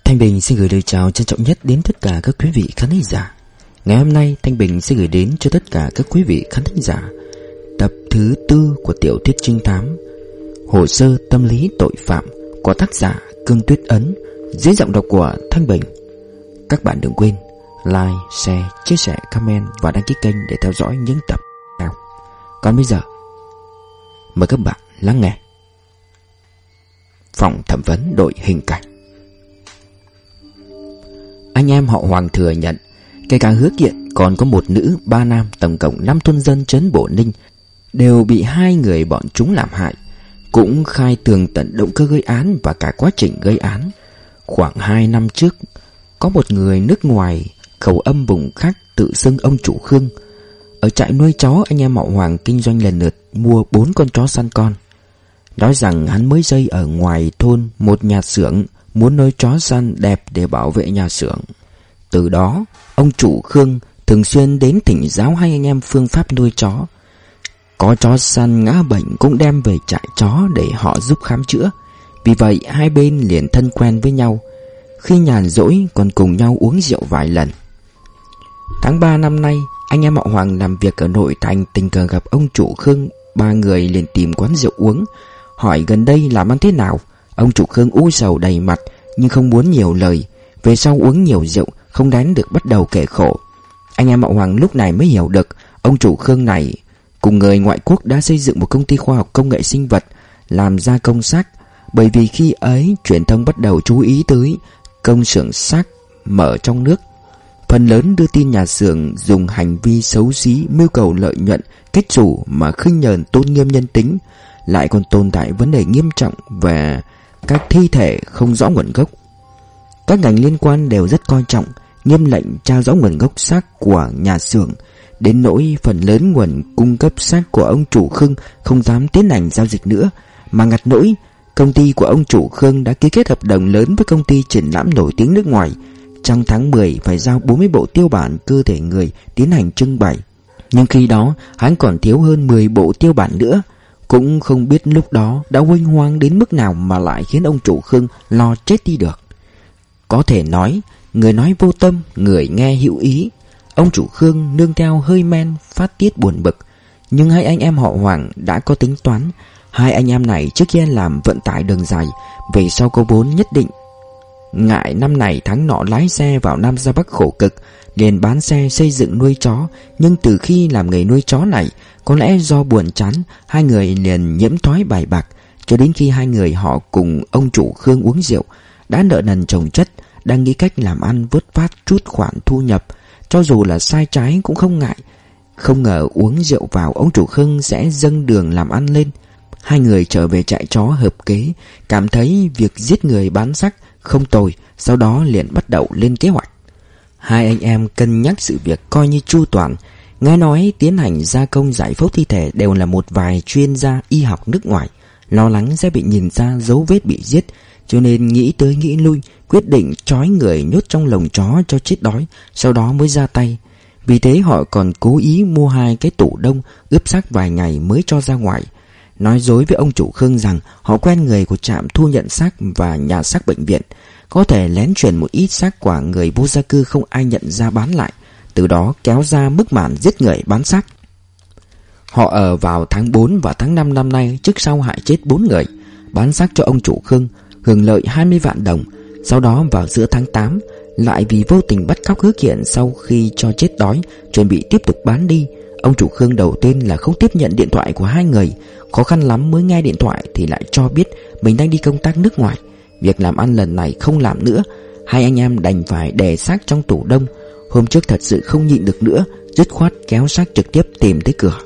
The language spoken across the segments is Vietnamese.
Thanh Bình xin gửi lời chào trân trọng nhất đến tất cả các quý vị khán thính giả. Ngày hôm nay Thanh Bình sẽ gửi đến cho tất cả các quý vị khán thính giả tập thứ 4 của tiểu thuyết trinh thám Hồ sơ tâm lý tội phạm của tác giả Cương Tuyết Ấn, dưới giọng đọc của Thanh Bình. Các bạn đừng quên like, share, chia sẻ, comment và đăng ký kênh để theo dõi những tập nào. Còn bây giờ mời các bạn lắng nghe. Phòng thẩm vấn đội hình cảnh. Anh em họ Hoàng thừa nhận, kể cả Hứa Kiện còn có một nữ, 3 nam, tổng cộng 5 thôn dân trấn Bổ Ninh đều bị hai người bọn chúng làm hại, cũng khai tường tận động cơ gây án và cả quá trình gây án. Khoảng 2 năm trước, có một người nước ngoài khẩu âm vùng khác tự xưng ông chủ Khương. Ở trại nuôi chó, anh em họ Hoàng kinh doanh lần lượt mua 4 con chó săn con. Nói rằng hắn mới xây ở ngoài thôn một nhà xưởng, muốn nuôi chó săn đẹp để bảo vệ nhà xưởng. Từ đó, ông chủ Khương thường xuyên đến thỉnh giáo hai anh em phương pháp nuôi chó. Có chó săn ngã bệnh cũng đem về trại chó để họ giúp khám chữa. Vì vậy hai bên liền thân quen với nhau, khi nhàn rỗi còn cùng nhau uống rượu vài lần. Tháng 3 năm nay, anh em họ Hoàng làm việc ở nội thành, tình cờ gặp ông chủ Khương. Ba người liền tìm quán rượu uống, hỏi gần đây làm ăn thế nào. Ông chủ Khương u sầu đầy mặt nhưng không muốn nhiều lời. Về sau uống nhiều rượu không nén được bắt đầu kể khổ. Anh em họ Hoàng lúc này mới hiểu được ông chủ Khương này cùng người ngoại quốc đã xây dựng một công ty khoa học công nghệ sinh vật làm gia công xác. Bởi vì khi ấy truyền thông bắt đầu chú ý tới công xưởng xác mở trong nước, phần lớn đưa tin nhà xưởng dùng hành vi xấu xí, mưu cầu lợi nhuận, kết xù mà khinh nhờn tôn nghiêm nhân tính. Lại còn tồn tại vấn đề nghiêm trọng về các thi thể không rõ nguồn gốc. Các ngành liên quan đều rất coi trọng, nghiêm lệnh tra rõ nguồn gốc xác của nhà xưởng, đến nỗi phần lớn nguồn cung cấp xác của ông chủ Khương không dám tiến hành giao dịch nữa. Mà ngặt nỗi, công ty của ông chủ Khương đã ký kết hợp đồng lớn với công ty triển lãm nổi tiếng nước ngoài. Trong tháng 10 phải giao 40 bộ tiêu bản cơ thể người tiến hành trưng bày. Nhưng khi đó hắn còn thiếu hơn 10 bộ tiêu bản nữa. Cũng không biết lúc đó đã huênh hoang đến mức nào mà lại khiến ông chủ Khương lo chết đi được. Có thể nói, người nói vô tâm, người nghe hữu ý. Ông chủ Khương nương theo hơi men phát tiết buồn bực. Nhưng hai anh em họ Hoàng đã có tính toán. Hai anh em này trước kia làm vận tải đường dài, về sau có vốn nhất định. Ngại năm này tháng nọ lái xe vào Nam ra Bắc khổ cực, liền bán xe xây dựng nuôi chó. Nhưng từ khi làm nghề nuôi chó này, có lẽ do buồn chán, hai người liền nhiễm thói bài bạc. Cho đến khi hai người họ cùng ông chủ Khương uống rượu, đã nợ nần chồng chất, đang nghĩ cách làm ăn vớt vát chút khoản thu nhập, cho dù là sai trái cũng không ngại. Không ngờ uống rượu vào, ông chủ Khương sẽ dâng đường làm ăn lên. Hai người trở về trại chó hợp kế, cảm thấy việc giết người bán xác không tồi, sau đó liền bắt đầu lên kế hoạch. Hai anh em cân nhắc sự việc coi như chu toàn. Nghe nói tiến hành gia công giải phẫu thi thể đều là một vài chuyên gia y học nước ngoài, lo lắng sẽ bị nhìn ra dấu vết bị giết, cho nên nghĩ tới nghĩ lui, quyết định trói người nhốt trong lồng chó cho chết đói, sau đó mới ra tay. Vì thế họ còn cố ý mua 2 cái tủ đông ướp xác vài ngày mới cho ra ngoài. Nói dối với ông chủ Khương rằng họ quen người của trạm thu nhận xác và nhà xác bệnh viện, có thể lén chuyển một ít xác của người vô gia cư không ai nhận ra bán lại, từ đó kéo ra mức màn giết người bán xác. Họ ở vào tháng 4 và tháng 5 năm nay, trước sau hại chết 4 người, bán xác cho ông chủ Khương, hưởng lợi 20 vạn đồng. Sau đó vào giữa tháng 8, lại vì vô tình bắt cóc Hứa Kiện sau khi cho chết đói, chuẩn bị tiếp tục bán đi. Ông chủ Khương đầu tiên là không tiếp nhận điện thoại của hai người, khó khăn lắm mới nghe điện thoại thì lại cho biết mình đang đi công tác nước ngoài. Việc làm ăn lần này không làm nữa, hai anh em đành phải để xác trong tủ đông. Hôm trước thật sự không nhịn được nữa, dứt khoát kéo xác trực tiếp tìm tới cửa.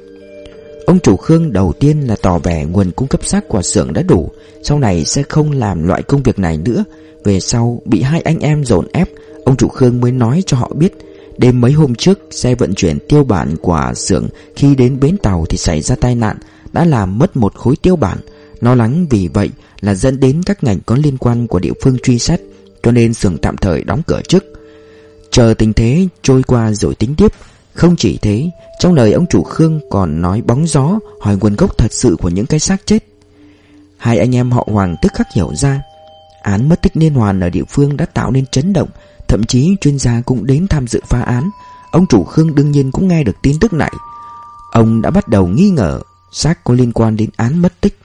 Ông chủ Khương đầu tiên là tỏ vẻ nguồn cung cấp xác của xưởng đã đủ, sau này sẽ không làm loại công việc này nữa. Về sau bị hai anh em dồn ép, ông chủ Khương mới nói cho họ biết đêm mấy hôm trước xe vận chuyển tiêu bản của xưởng khi đến bến tàu thì xảy ra tai nạn, đã làm mất 1 khối tiêu bản. Lo lắng vì vậy là dẫn đến các ngành có liên quan của địa phương truy xét, cho nên xưởng tạm thời đóng cửa trước, chờ tình thế trôi qua rồi tính tiếp. Không chỉ thế, trong lời ông chủ Khương còn nói bóng gió, hỏi nguồn gốc thật sự của những cái xác chết. Hai anh em họ Hoàng tức khắc hiểu ra. án mất tích liên hoàn ở địa phương đã tạo nên chấn động, thậm chí chuyên gia cũng đến tham dự phá án. Ông chủ Khương đương nhiên cũng nghe được tin tức này. Ông đã bắt đầu nghi ngờ xác có liên quan đến án mất tích.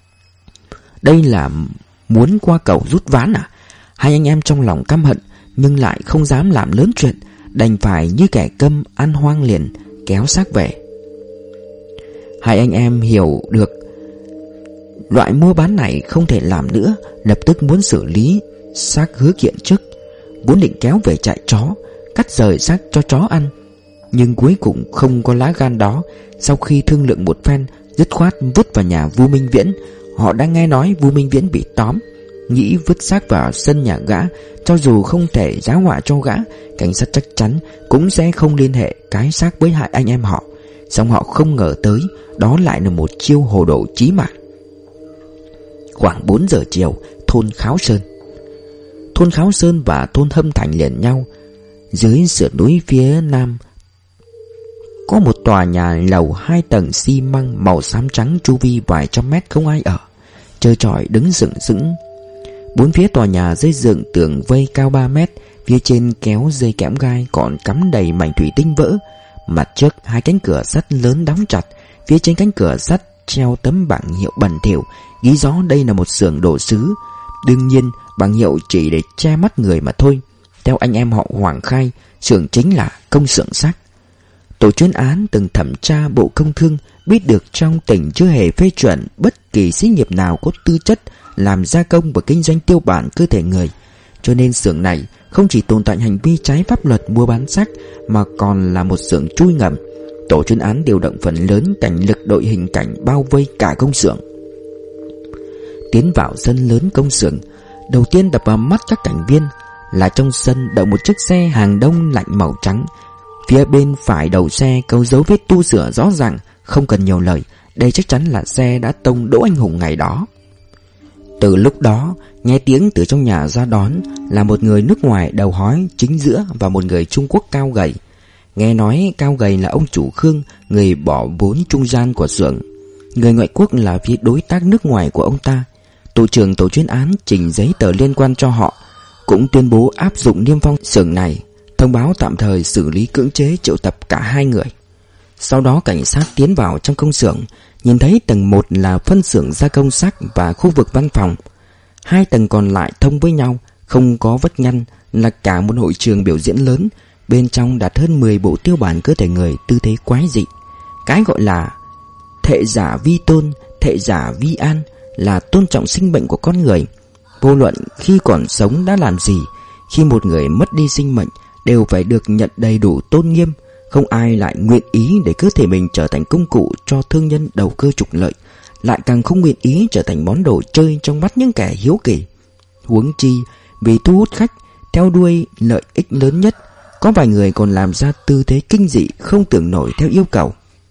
Đây là muốn qua cầu rút ván à? Hai anh em trong lòng căm hận nhưng lại không dám làm lớn chuyện, đành phải như kẻ câm ăn hoang liền kéo xác về. Hai anh em hiểu được loại mua bán này không thể làm nữa, lập tức muốn xử lý xác Hứa Kiện trước, vốn định kéo về trại chó, cắt rời xác cho chó ăn. Nhưng cuối cùng không có lá gan đó. Sau khi thương lượng một phen, dứt khoát vứt vào nhà Vu Minh Viễn. Họ đang nghe nói Vu Minh Viễn bị tóm, nghĩ vứt xác vào sân nhà gã. Cho dù không thể giá họa cho gã, cảnh sát chắc chắn cũng sẽ không liên hệ cái xác với hại anh em họ. Song họ không ngờ tới đó lại là một chiêu hồ đồ chí mạng. Khoảng 4 giờ chiều, thôn Kháo Sơn. Thôn Kháo Sơn và thôn Hâm Thành liền nhau. Dưới sườn núi phía nam có một tòa nhà lầu 2 tầng xi măng màu xám trắng, chu vi vài trăm mét không ai ở, trơ trọi đứng sừng sững. Bốn phía tòa nhà xây dựng tường vây cao 3 mét, phía trên kéo dây kẽm gai còn cắm đầy mảnh thủy tinh vỡ. Mặt trước 2 cánh cửa sắt lớn đóng chặt, phía trên cánh cửa sắt treo tấm bảng hiệu bẩn thỉu ghi rõ đây là một xưởng đồ sứ. Đương nhiên bảng hiệu chỉ để che mắt người mà thôi. Theo anh em họ Hoàng khai, xưởng chính là công xưởng xác. Tổ chuyên án từng thẩm tra Bộ Công Thương, biết được trong tỉnh chưa hề phê chuẩn bất kỳ xí nghiệp nào có tư chất làm gia công và kinh doanh tiêu bản cơ thể người. Cho nên xưởng này không chỉ tồn tại hành vi trái pháp luật mua bán xác, mà còn là một xưởng chui ngầm. Tổ chuyên án điều động phần lớn cảnh lực đội hình cảnh bao vây cả công xưởng. Tiến vào sân lớn công xưởng, đầu tiên đập vào mắt các cảnh viên là trong sân đậu một chiếc xe hàng đông lạnh màu trắng. Phía bên phải đầu xe có dấu vết tu sửa rõ ràng, không cần nhiều lời, đây chắc chắn là xe đã tông Đỗ Anh Hùng ngày đó. Từ lúc đó, nghe tiếng từ trong nhà ra đón là một người nước ngoài đầu hói chính giữa và một người Trung Quốc cao gầy. Nghe nói cao gầy là ông chủ Khương, người bỏ vốn trung gian của xưởng. Người ngoại quốc là phía đối tác nước ngoài của ông ta. Tổ trưởng tổ chuyên án trình giấy tờ liên quan cho họ, cũng tuyên bố áp dụng niêm phong xưởng này, thông báo tạm thời xử lý cưỡng chế triệu tập cả hai người. Sau đó cảnh sát tiến vào trong công xưởng, nhìn thấy tầng 1 là phân xưởng gia công xác và khu vực văn phòng. 2 tầng còn lại thông với nhau, không có vách ngăn, là cả một hội trường biểu diễn lớn. Bên trong đặt hơn 10 bộ tiêu bản cơ thể người tư thế quái dị. Cái gọi là thệ giả vi tôn, thệ giả vi an, là tôn trọng sinh mệnh của con người. Vô luận khi còn sống đã làm gì, khi một người mất đi sinh mệnh đều phải được nhận đầy đủ tôn nghiêm. Không ai lại nguyện ý để cơ thể mình trở thành công cụ cho thương nhân đầu cơ trục lợi, lại càng không nguyện ý trở thành món đồ chơi trong mắt những kẻ hiếu kỳ. Huống chi vì thu hút khách, theo đuôi lợi ích lớn nhất, có vài người còn làm ra tư thế kinh dị không tưởng nổi theo yêu cầu.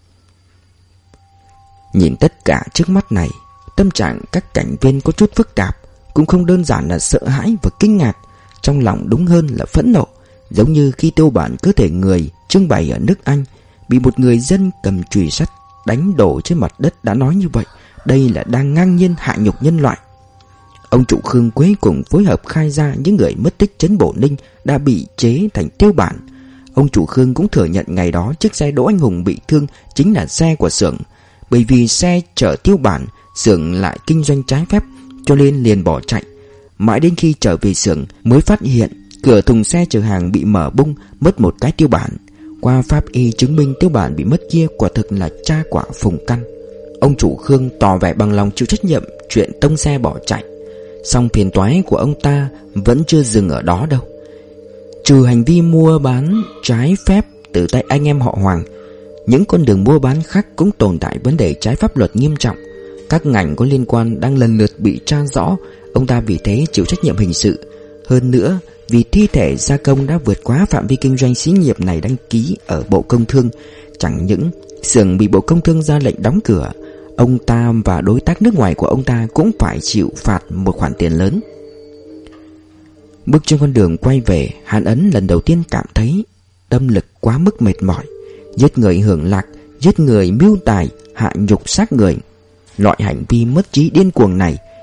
Nhìn tất cả trước mắt này, tâm trạng các cảnh viên có chút phức tạp, cũng không đơn giản là sợ hãi và kinh ngạc, trong lòng đúng hơn là phẫn nộ. Giống như khi tiêu bản cơ thể người trưng bày ở nước Anh bị một người dân cầm chùy sắt đánh đổ trên mặt đất đã nói như vậy, đây là đang ngang nhiên hạ nhục nhân loại. Ông chủ Khương cuối cùng phối hợp khai ra những người mất tích trấn Bổ Ninh đã bị chế thành tiêu bản. Ông chủ Khương cũng thừa nhận ngày đó chiếc xe Đỗ Anh Hùng bị thương chính là xe của xưởng. Bởi vì xe chở tiêu bản, xưởng lại kinh doanh trái phép, cho nên liền bỏ chạy. Mãi đến khi trở về xưởng mới phát hiện cửa thùng xe chở hàng bị mở bung, mất một cái tiêu bản. Qua pháp y chứng minh tiêu bản bị mất kia quả thực là cha quả Phùng Căn. Ông chủ Khương tỏ vẻ bằng lòng chịu trách nhiệm chuyện tông xe bỏ chạy. Song phiền toái của ông ta vẫn chưa dừng ở đó đâu. Trừ hành vi mua bán trái phép từ tay anh em họ Hoàng, những con đường mua bán khác cũng tồn tại vấn đề trái pháp luật nghiêm trọng. Các ngành có liên quan đang lần lượt bị tra rõ. Ông ta vì thế chịu trách nhiệm hình sự. Hơn nữa, vì thi thể gia công đã vượt quá phạm vi kinh doanh xí nghiệp này đăng ký ở Bộ Công Thương, chẳng những xưởng bị Bộ Công Thương ra lệnh đóng cửa, ông ta và đối tác nước ngoài của ông ta cũng phải chịu phạt một khoản tiền lớn. Bước trên con đường quay về, Hàn Ấn lần đầu tiên cảm thấy tâm lực quá mức mệt mỏi. Giết người hưởng lạc, giết người mưu tài, hạ nhục xác người, loại hành vi mất trí điên cuồng này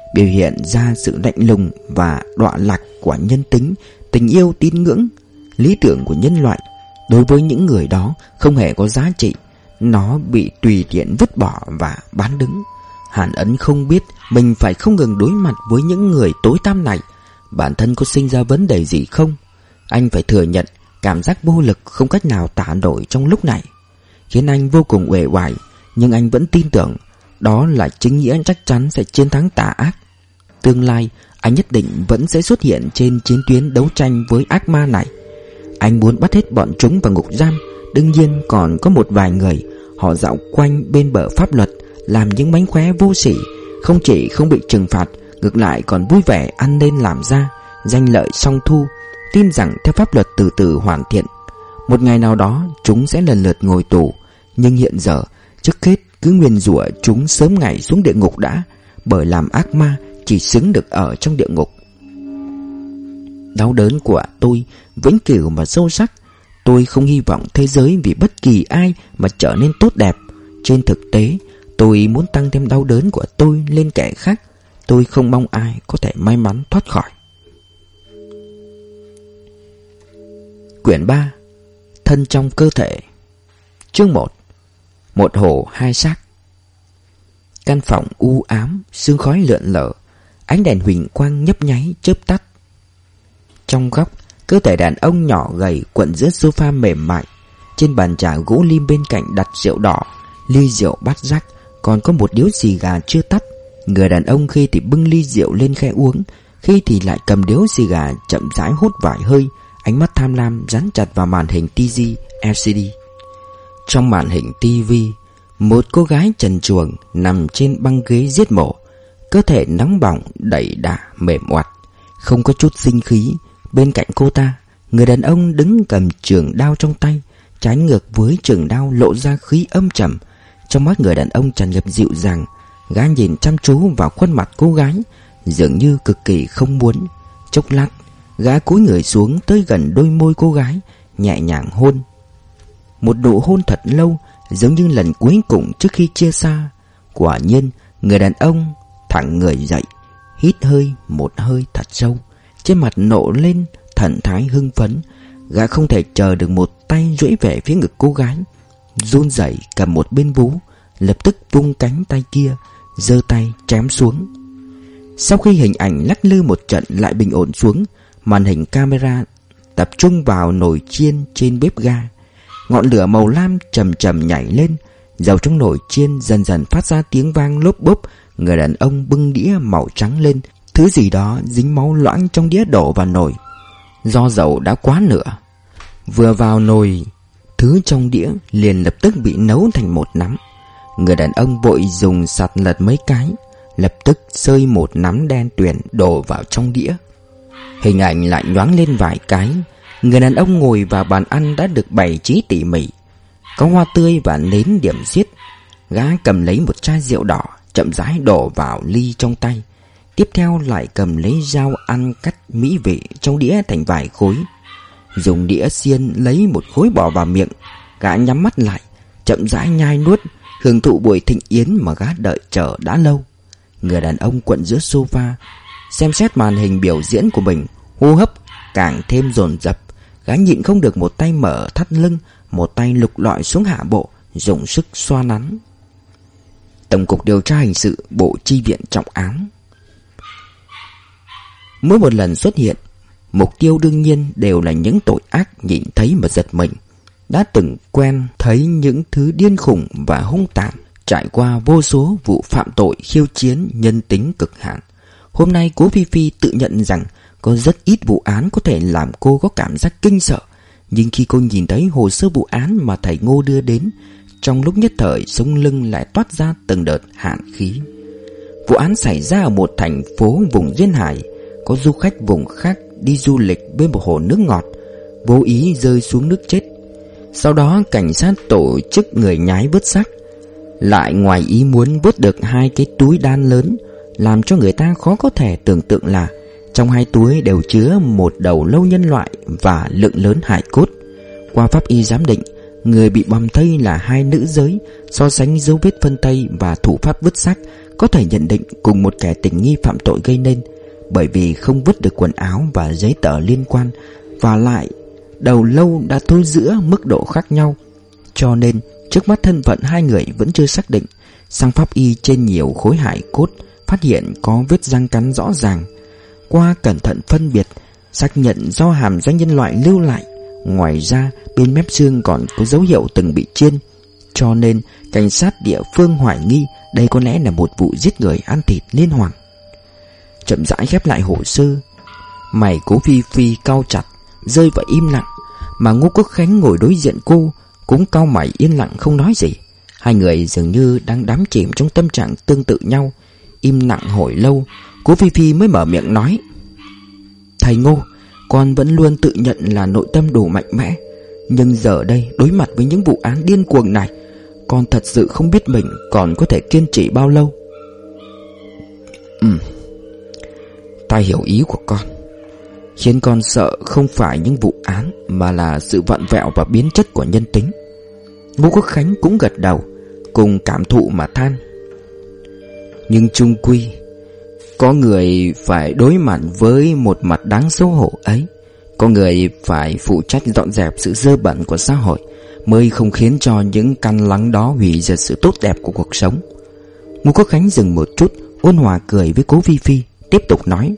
biểu hiện ra sự lạnh lùng và đọa lạc của nhân tính, tình yêu, tín ngưỡng, lý tưởng của nhân loại. Đối với những người đó không hề có giá trị, nó bị tùy tiện vứt bỏ và bán đứng. Hàn Ấn không biết mình phải không ngừng đối mặt với những người tối tăm này. Bản thân có sinh ra vấn đề gì không? Anh phải thừa nhận cảm giác vô lực không cách nào tả nổi trong lúc này, khiến anh vô cùng uể oải. Nhưng anh vẫn tin tưởng đó là chính nghĩa chắc chắn sẽ chiến thắng tà ác. Tương lai anh nhất định vẫn sẽ xuất hiện trên chiến tuyến đấu tranh với ác ma này. Anh muốn bắt hết bọn chúng vào ngục giam. Đương nhiên còn có một vài người, họ dạo quanh bên bờ pháp luật, làm những mánh khóe vô sỉ, không chỉ không bị trừng phạt, ngược lại còn vui vẻ ăn nên làm ra, danh lợi song thu, tin rằng theo pháp luật từ từ hoàn thiện, một ngày nào đó chúng sẽ lần lượt ngồi tù. Nhưng hiện giờ, trước hết cứ nguyền rủa chúng sớm ngày xuống địa ngục đã, bởi làm ác ma chỉ xứng được ở trong địa ngục. Đau đớn của tôi vĩnh cửu mà sâu sắc. Tôi không hy vọng thế giới vì bất kỳ ai mà trở nên tốt đẹp. Trên thực tế, tôi muốn tăng thêm đau đớn của tôi lên kẻ khác. Tôi không mong ai có thể may mắn thoát khỏi. Quyển 3. Thân trong cơ thể. Chương 1. Một hồ hai xác. Căn phòng u ám, sương khói lượn lờ, ánh đèn huỳnh quang nhấp nháy chớp tắt. Trong góc, cơ thể đàn ông nhỏ gầy quận giữa sofa mềm mại. Trên bàn trà gỗ lim bên cạnh đặt rượu đỏ, ly rượu bát rắc, còn có một điếu xì gà chưa tắt. Người đàn ông khi thì bưng ly rượu lên khe uống, khi thì lại cầm điếu xì gà chậm rãi hút vài hơi, ánh mắt tham lam dán chặt vào màn hình TV LCD. Trong màn hình TV, một cô gái trần truồng nằm trên băng ghế giết mổ, cơ thể nóng bỏng, đẩy đà, mềm oặt, không có chút sinh khí. Bên cạnh cô ta, người đàn ông đứng cầm trường đao trong tay, trái ngược với trường đao lộ ra khí âm trầm. Trong mắt người đàn ông tràn ngập dịu dàng, gã nhìn chăm chú vào khuôn mặt cô gái, dường như cực kỳ không muốn. Chốc lát, gã cúi người xuống tới gần đôi môi cô gái, nhẹ nhàng hôn. Một nụ hôn thật lâu, giống như lần cuối cùng trước khi chia xa. Quả nhiên, người đàn ông thẳng người dậy, hít hơi một hơi thật sâu, trên mặt nộ lên thần thái hưng phấn. Gã không thể chờ được, một tay duỗi về phía ngực cô gái, run rẩy cầm một bên vú, lập tức vung cánh tay kia, giơ tay chém xuống. Sau khi hình ảnh lắc lư một trận lại bình ổn xuống, màn hình camera tập trung vào nồi chiên trên bếp ga. Ngọn lửa màu lam chầm chầm nhảy lên, dầu trong nồi chiên dần dần phát ra tiếng vang lốp bốp. Người đàn ông bưng đĩa màu trắng lên, thứ gì đó dính máu loãng trong đĩa đổ vào nồi. Do dầu đã quá nửa, vừa vào nồi, thứ trong đĩa liền lập tức bị nấu thành một nắm. Người đàn ông vội dùng sạt lật mấy cái, lập tức xơi một nắm đen tuyền đổ vào trong đĩa. Hình ảnh lại nhoáng lên vài cái. Người đàn ông ngồi vào bàn ăn đã được bày trí tỉ mỉ, có hoa tươi và nến điểm xiết. Gã cầm lấy một chai rượu đỏ, chậm rãi đổ vào ly trong tay. Tiếp theo lại cầm lấy dao ăn cắt mỹ vị trong đĩa thành vài khối, dùng đĩa xiên lấy một khối bỏ vào miệng. Gã nhắm mắt lại, chậm rãi nhai nuốt, hưởng thụ buổi thịnh yến mà gã đợi chờ đã lâu. Người đàn ông quận giữa sofa, xem xét màn hình biểu diễn của mình, hô hấp càng thêm dồn dập. Gã nhịn không được, một tay mở thắt lưng, một tay lục lọi xuống hạ bộ, dùng sức xoa nắn. Tổng cục điều tra hình sự, Bộ Chi viện trọng án. Mỗi một lần xuất hiện, mục tiêu đương nhiên đều là những tội ác nhìn thấy mà giật mình, đã từng quen thấy những thứ điên khủng và hung tàn, trải qua vô số vụ phạm tội khiêu chiến nhân tính cực hạn. Hôm nay cố Phi Phi tự nhận rằng có rất ít vụ án có thể làm cô có cảm giác kinh sợ. Nhưng khi cô nhìn thấy hồ sơ vụ án mà thầy Ngô đưa đến, trong lúc nhất thời sống lưng lại toát ra từng đợt hàn khí. Vụ án xảy ra ở một thành phố vùng duyên hải. Có du khách vùng khác đi du lịch bên một hồ nước ngọt, vô ý rơi xuống nước chết. Sau đó cảnh sát tổ chức người nhái vớt xác, lại ngoài ý muốn vớt được 2 cái túi đan lớn. Làm cho người ta khó có thể tưởng tượng là trong 2 túi đều chứa một đầu lâu nhân loại và lượng lớn hài cốt. Qua pháp y giám định, người bị bầm thây là 2 nữ giới. So sánh dấu vết phân thây và thủ pháp vứt xác, có thể nhận định cùng một kẻ tình nghi phạm tội gây nên, bởi vì không vứt được quần áo và giấy tờ liên quan, và lại đầu lâu đã thối rữa mức độ khác nhau, cho nên trước mắt thân phận hai người vẫn chưa xác định. Sang pháp y trên nhiều khối hài cốt phát hiện có vết răng cắn rõ ràng. Qua cẩn thận phân biệt, xác nhận do hàm răng nhân loại lưu lại. Ngoài ra bên mép xương còn có dấu hiệu từng bị chiên, cho nên cảnh sát địa phương hoài nghi đây có lẽ là một vụ giết người ăn thịt liên hoàn. Chậm rãi khép lại hồ sơ, mày Cố Phi Phi cau chặt, rơi vào im lặng, mà Ngô Quốc Khánh ngồi đối diện cô cũng cau mày yên lặng không nói gì. Hai người dường như đang đắm chìm trong tâm trạng tương tự nhau. Im lặng hồi lâu, Cố Phi Phi mới mở miệng nói: "Thầy Ngô, con vẫn luôn tự nhận là nội tâm đủ mạnh mẽ, nhưng giờ đây đối mặt với những vụ án điên cuồng này, con thật sự không biết mình còn có thể kiên trì bao lâu." Ta hiểu ý của con. Khiến con sợ không phải những vụ án, mà là sự vặn vẹo và biến chất của nhân tính. Ngô Quốc Khánh cũng gật đầu, cùng cảm thụ mà than. Nhưng chung quy, có người phải đối mặt với một mặt đáng xấu hổ ấy. Có người phải phụ trách dọn dẹp sự dơ bẩn của xã hội, mới không khiến cho những căn lắng đó hủy diệt sự tốt đẹp của cuộc sống. Ngô Quốc Khánh dừng một chút, ôn hòa cười với Cố Phi Phi, tiếp tục nói: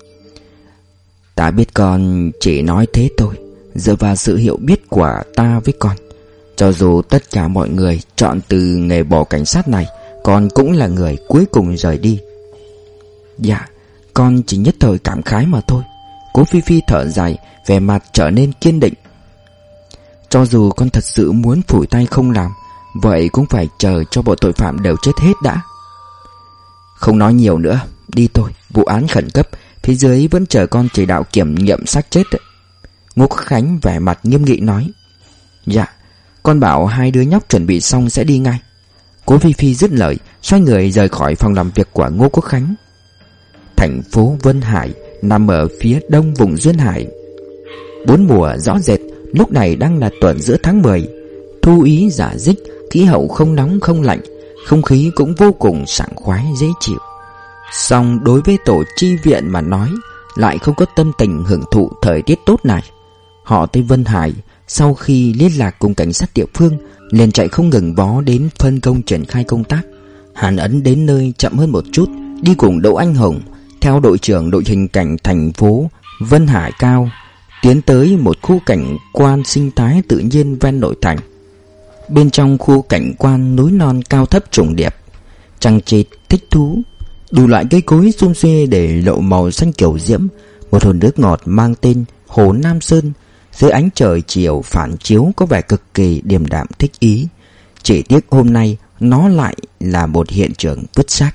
"Ta biết con chỉ nói thế thôi, dựa vào sự hiểu biết của ta với con. Cho dù tất cả mọi người chọn từ nghề bỏ cảnh sát này, con cũng là người cuối cùng rời đi." "Dạ, con chỉ nhất thời cảm khái mà thôi." Cố Phi Phi thở dài, vẻ mặt trở nên kiên định. "Cho dù con thật sự muốn phủi tay không làm, vậy cũng phải chờ cho bọn tội phạm đều chết hết đã." "Không nói nhiều nữa, đi thôi, vụ án khẩn cấp, phía dưới vẫn chờ con chỉ đạo kiểm nghiệm xác chết." Ngô Quốc Khánh vẻ mặt nghiêm nghị nói: "Dạ, con bảo hai đứa nhóc chuẩn bị xong sẽ đi ngay." Cố Phi Phi dứt lời, xoay người rời khỏi phòng làm việc của Ngô Quốc Khánh. Thành phố Vân Hải nằm ở phía đông vùng duyên hải. Bốn mùa rõ rệt, lúc này đang là tuần giữa tháng 10. Thu ý rả rích, khí hậu không nóng không lạnh, không khí cũng vô cùng sảng khoái dễ chịu. Song đối với tổ chi viện mà nói, lại không có tâm tình hưởng thụ thời tiết tốt này. Họ tới Vân Hải, sau khi liên lạc cùng cảnh sát địa phương, liền chạy không ngừng bó đến phân công triển khai công tác. Hàn Ấn đến nơi chậm hơn một chút, đi cùng Đỗ Anh Hùng theo đội trưởng đội hình cảnh thành phố Vân Hải Cao, tiến tới một khu cảnh quan sinh thái tự nhiên ven nội thành. Bên trong khu cảnh quan núi non cao thấp trùng điệp, chằng chịt thích thú, đủ loại cây cối sum xuê để lộ màu xanh kiểu diễm. Một hồ nước ngọt mang tên Hồ Nam Sơn dưới ánh trời chiều phản chiếu có vẻ cực kỳ điềm đạm thích ý. Chỉ tiếc hôm nay nó lại là một hiện trường vứt xác.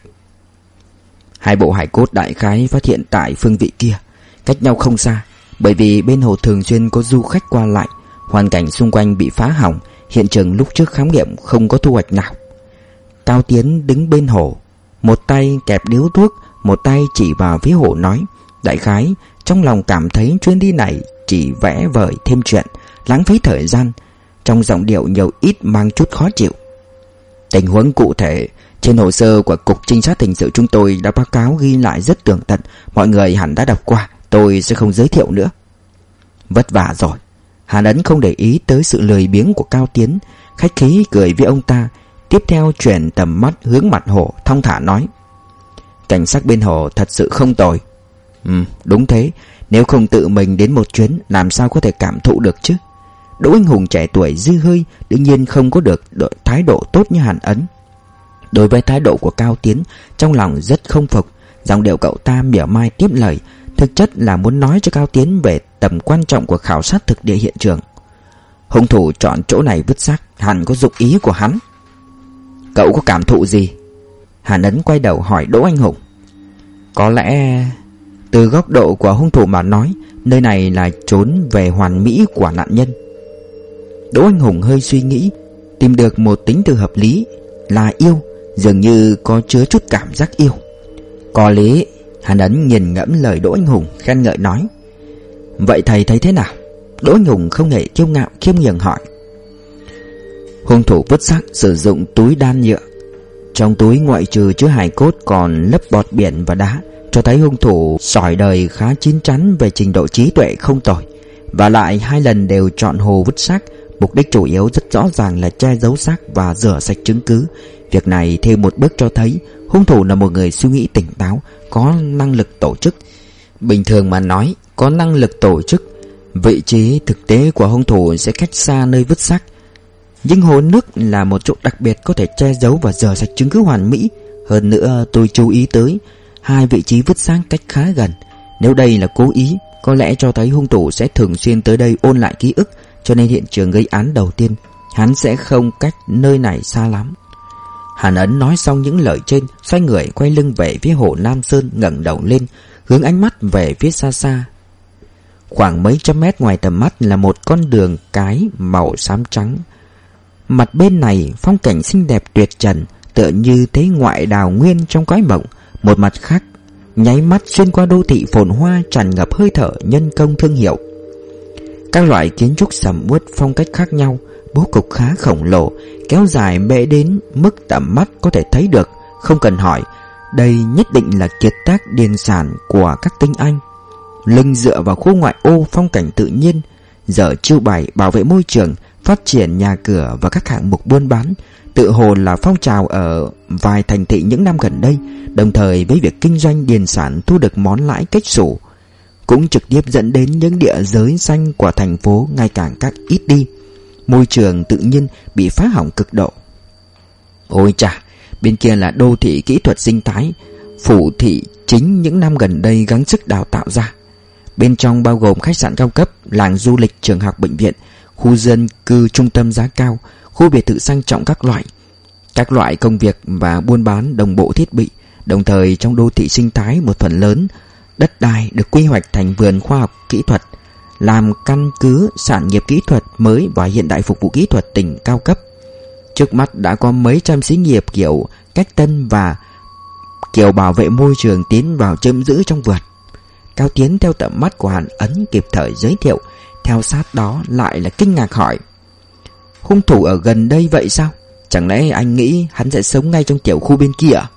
Hai bộ hài cốt đại khái phát hiện tại phương vị kia, cách nhau không xa. Bởi vì bên hồ thường xuyên có du khách qua lại, hoàn cảnh xung quanh bị phá hỏng, hiện trường lúc trước khám nghiệm không có thu hoạch nào. Cao Tiến đứng bên hồ, một tay kẹp điếu thuốc, một tay chỉ vào phía hồ nói: đại khái trong lòng cảm thấy chuyến đi này chỉ vẽ vời thêm chuyện, lãng phí thời gian. Trong giọng điệu nhiều ít mang chút khó chịu. Tình huống cụ thể trên hồ sơ của Cục Trinh sát Hình sự chúng tôi đã báo cáo ghi lại rất tường tận, mọi người hẳn đã đọc qua, tôi sẽ không giới thiệu nữa. Vất vả rồi. Hàn Ấn không để ý tới sự lười biếng của Cao Tiến, khách khí cười với ông ta, tiếp theo chuyển tầm mắt hướng mặt hồ, thong thả nói: cảnh sát bên hồ thật sự không tồi. Đúng thế, nếu không tự mình đến một chuyến làm sao có thể cảm thụ được chứ. Đỗ Anh Hùng trẻ tuổi dư hơi, đương nhiên không có được thái độ tốt như Hàn Ấn. Đối với thái độ của Cao Tiến, trong lòng rất không phục. Giọng điệu cậu ta mỉa mai tiếp lời, thực chất là muốn nói cho Cao Tiến về tầm quan trọng của khảo sát thực địa hiện trường. Hung thủ chọn chỗ này vứt xác hẳn có dụng ý của hắn. Cậu có cảm thụ gì? Hàn Ấn quay đầu hỏi Đỗ Anh Hùng. Có lẽ từ góc độ của hung thủ mà nói, nơi này là trốn về hoàn mỹ của nạn nhân. Đỗ Anh Hùng hơi suy nghĩ, tìm được một tính từ hợp lý là yêu, dường như có chứa chút cảm giác yêu. Có lý. Hàn Ấn nhìn ngẫm lời Đỗ Anh Hùng, khen ngợi nói: vậy thầy thấy thế nào? Đỗ Anh Hùng không hề kiêu ngạo, khiêm nhường hỏi. Hung thủ vứt xác sử dụng túi đan nhựa, Trong túi ngoại trừ chứa hài cốt còn lấp bọt biển và đá, cho thấy hung thủ sỏi đời khá chín chắn về trình độ trí tuệ không tồi. Và lại 2 lần đều chọn hồ vứt xác, mục đích chủ yếu rất rõ ràng là che giấu xác và rửa sạch chứng cứ. Việc này thêm một bước cho thấy hung thủ là một người suy nghĩ tỉnh táo, có năng lực tổ chức. Bình thường mà nói, có năng lực tổ chức, vị trí thực tế của hung thủ sẽ cách xa nơi vứt xác. Nhưng hồ nước là một chỗ đặc biệt có thể che giấu và rửa sạch chứng cứ hoàn mỹ. Hơn nữa tôi chú ý tới 2 vị trí vứt xác cách khá gần. Nếu đây là cố ý, có lẽ cho thấy hung thủ sẽ thường xuyên tới đây ôn lại ký ức, cho nên hiện trường gây án đầu tiên hắn sẽ không cách nơi này xa lắm. Hàn Ấn nói xong những lời trên, xoay người quay lưng về phía hồ Nam Sơn, ngẩng đầu lên, hướng ánh mắt về phía xa xa. Khoảng mấy trăm mét ngoài tầm mắt là một con đường cái màu xám trắng. Mặt bên này phong cảnh xinh đẹp tuyệt trần, tựa như thế ngoại đào nguyên trong cõi mộng. Một mặt khác nháy mắt xuyên qua đô thị phồn hoa tràn ngập hơi thở nhân công thương hiệu. Các loại kiến trúc sầm uất phong cách khác nhau, bố cục khá khổng lồ, kéo dài mãi đến mức tầm mắt có thể thấy được. Không cần hỏi, đây nhất định là kiệt tác điền sản của các tinh anh. Lưng dựa vào khu ngoại ô phong cảnh tự nhiên, giờ chiêu bài bảo vệ môi trường, phát triển nhà cửa và các hạng mục buôn bán, tự hồ là phong trào ở vài thành thị những năm gần đây. Đồng thời với việc kinh doanh điền sản thu được món lãi cách xù, cũng trực tiếp dẫn đến những địa giới xanh của thành phố ngày càng các ít đi. Môi trường tự nhiên bị phá hỏng cực độ. Ôi chà, bên kia là đô thị kỹ thuật sinh thái, phủ thị chính những năm gần đây gắng sức đào tạo ra. Bên trong bao gồm khách sạn cao cấp, làng du lịch, trường học, bệnh viện, khu dân cư trung tâm giá cao, khu biệt thự sang trọng các loại công việc và buôn bán đồng bộ thiết bị. Đồng thời trong đô thị sinh thái, một phần lớn đất đai được quy hoạch thành vườn khoa học kỹ thuật, làm căn cứ sản nghiệp kỹ thuật mới và hiện đại phục vụ kỹ thuật tỉnh cao cấp. Trước mắt đã có mấy trăm xí nghiệp kiểu cách tân và kiểu bảo vệ môi trường tiến vào chiếm giữ trong vườn. Cao Tiến theo tầm mắt của Hàn Ấn kịp thời giới thiệu, theo sát đó lại là kinh ngạc hỏi: hung thủ ở gần đây vậy sao? Chẳng lẽ anh nghĩ hắn sẽ sống ngay trong tiểu khu bên kia à?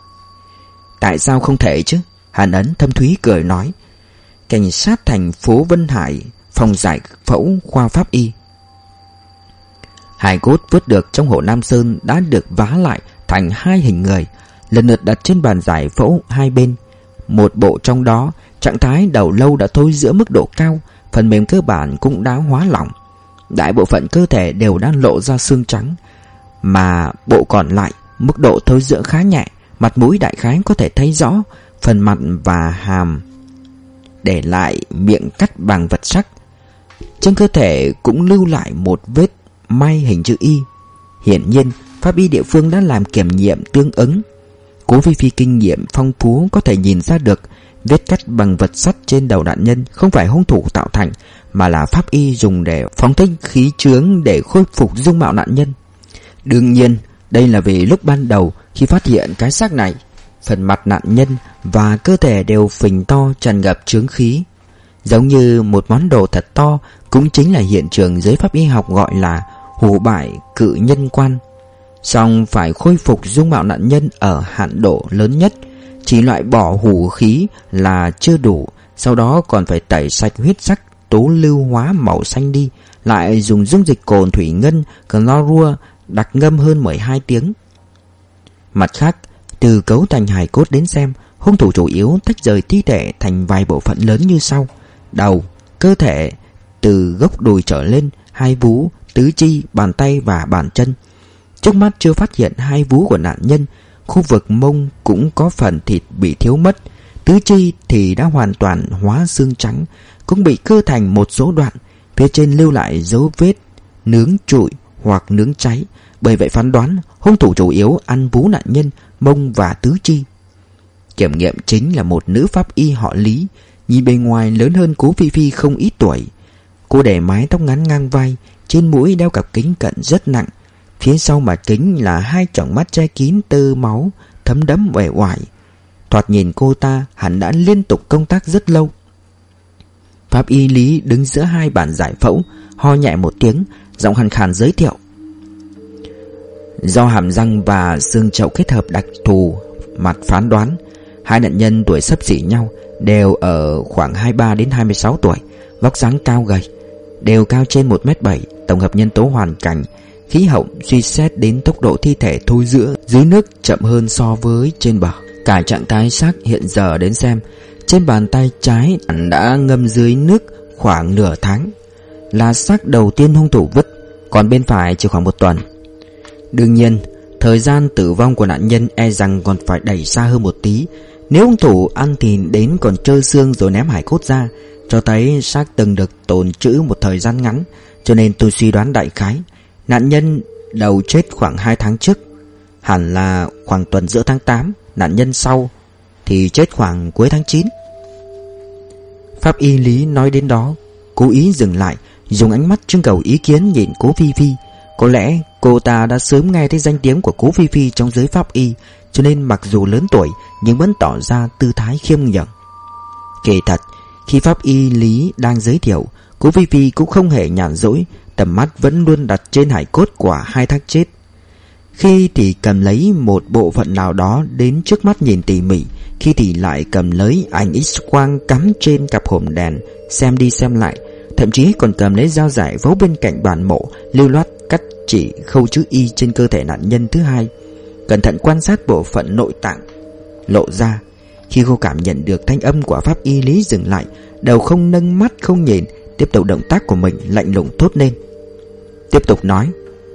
Tại sao không thể chứ? Hàn Ấn thâm thúy cười nói: cảnh sát thành phố Vân Hải, phòng giải phẫu khoa pháp y. Hài cốt vớt được trong hồ Nam Sơn đã được vá lại thành 2 hình người, lần lượt đặt trên bàn giải phẫu hai bên. Một bộ trong đó trạng thái đầu lâu đã thối rữa mức độ cao, phần mềm cơ bản cũng đã hóa lỏng, đại bộ phận cơ thể đều đang lộ ra xương trắng, mà bộ còn lại mức độ thối rữa khá nhẹ, mặt mũi đại khái có thể thấy rõ, phần mặt và hàm để lại miệng cắt bằng vật sắc. Trên cơ thể cũng lưu lại một vết may hình chữ Y. Hiển nhiên pháp y địa phương đã làm kiểm nghiệm tương ứng. Cố Phi Phi kinh nghiệm phong phú có thể nhìn ra được vết cắt bằng vật sắt trên đầu nạn nhân không phải hung thủ tạo thành, mà là pháp y dùng để phóng thích khí chướng để khôi phục dung mạo nạn nhân. Đương nhiên đây là vì lúc ban đầu khi phát hiện cái xác này, phần mặt nạn nhân và cơ thể đều phình to tràn ngập chướng khí, giống như một món đồ thật to, cũng chính là hiện trường giới pháp y học gọi là hủ bại cự nhân quan. Song phải khôi phục dung mạo nạn nhân ở hạn độ lớn nhất, chỉ loại bỏ hủ khí là chưa đủ, sau đó còn phải tẩy sạch huyết sắc tố lưu hóa màu xanh đi, lại dùng dung dịch cồn thủy ngân chlorua đặc ngâm hơn 12 tiếng. Mặt khác, từ cấu thành hài cốt đến xem, hung thủ chủ yếu tách rời thi thể thành vài bộ phận lớn như sau: đầu, cơ thể, từ gốc đùi trở lên, 2 vú, tứ chi, bàn tay và bàn chân. Trước mắt chưa phát hiện 2 vú của nạn nhân, khu vực mông cũng có phần thịt bị thiếu mất, tứ chi thì đã hoàn toàn hóa xương trắng, cũng bị cưa thành một số đoạn, phía trên lưu lại dấu vết nướng trụi hoặc nướng cháy. Bởi vậy phán đoán hung thủ chủ yếu ăn vú nạn nhân, mông và tứ chi. Kiểm nghiệm chính là một nữ pháp y họ Lý, nhìn bề ngoài lớn hơn Cố Phi Phi không ít tuổi. Cô để mái tóc ngắn ngang vai, trên mũi đeo cặp kính cận rất nặng, phía sau mặt kính là 2 tròng mắt che kín tơ máu thấm đẫm uể oải. Thoạt nhìn cô ta hẳn đã liên tục công tác rất lâu. Pháp y Lý đứng giữa 2 bàn giải phẫu, ho nhẹ một tiếng, giọng khàn khàn giới thiệu: Do hàm răng và xương chậu kết hợp đặc thù, mặt phán đoán hai nạn nhân tuổi xấp xỉ nhau, đều ở khoảng 23 đến 26 tuổi, vóc dáng cao gầy, đều cao trên 1m7. Tổng hợp nhân tố hoàn cảnh, khí hậu suy xét đến tốc độ thi thể thối rữa dưới nước chậm hơn so với trên bờ. Cả trạng thái xác hiện giờ đến xem, trên bàn tay trái đã ngâm dưới nước khoảng nửa tháng, là xác đầu tiên hung thủ vứt, còn bên phải chỉ khoảng 1 tuần. Đương nhiên, thời gian tử vong của nạn nhân e rằng còn phải đẩy xa hơn một tí. Nếu hung thủ ăn thìn đến còn trơ xương rồi ném hải cốt ra, cho thấy xác từng được tồn trữ một thời gian ngắn, cho nên tôi suy đoán đại khái nạn nhân đầu chết khoảng 2 tháng trước, hẳn là khoảng tuần giữa tháng 8. Nạn nhân sau thì chết khoảng cuối tháng 9. Pháp y lý nói đến đó, cố ý dừng lại, dùng ánh mắt trưng cầu ý kiến nhìn Cố Phi Phi. Có lẽ cô ta đã sớm nghe thấy danh tiếng của Cố Phi Phi trong giới pháp y, cho nên mặc dù lớn tuổi nhưng vẫn tỏ ra tư thái khiêm nhường. Kỳ thật, khi pháp y lý đang giới thiệu, Cố Phi Phi cũng không hề nhàn rỗi, tầm mắt vẫn luôn đặt trên hải cốt của 2 thác chết. Khi thì cầm lấy một bộ phận nào đó đến trước mắt nhìn tỉ mỉ, khi thì lại cầm lấy ảnh X-quang cắm trên cặp hòm đèn xem đi xem lại, thậm chí còn cầm lấy dao giải phẫu bên cạnh bàn mộ, lưu loát cắt chỉ khâu chữ Y trên cơ thể nạn nhân thứ hai, cẩn thận quan sát bộ phận nội tạng lộ ra. Khi cô cảm nhận được thanh âm của pháp y lý dừng lại, đầu không nâng mắt không nhìn, tiếp tục động tác của mình, lạnh lùng thốt lên: "Tiếp tục nói."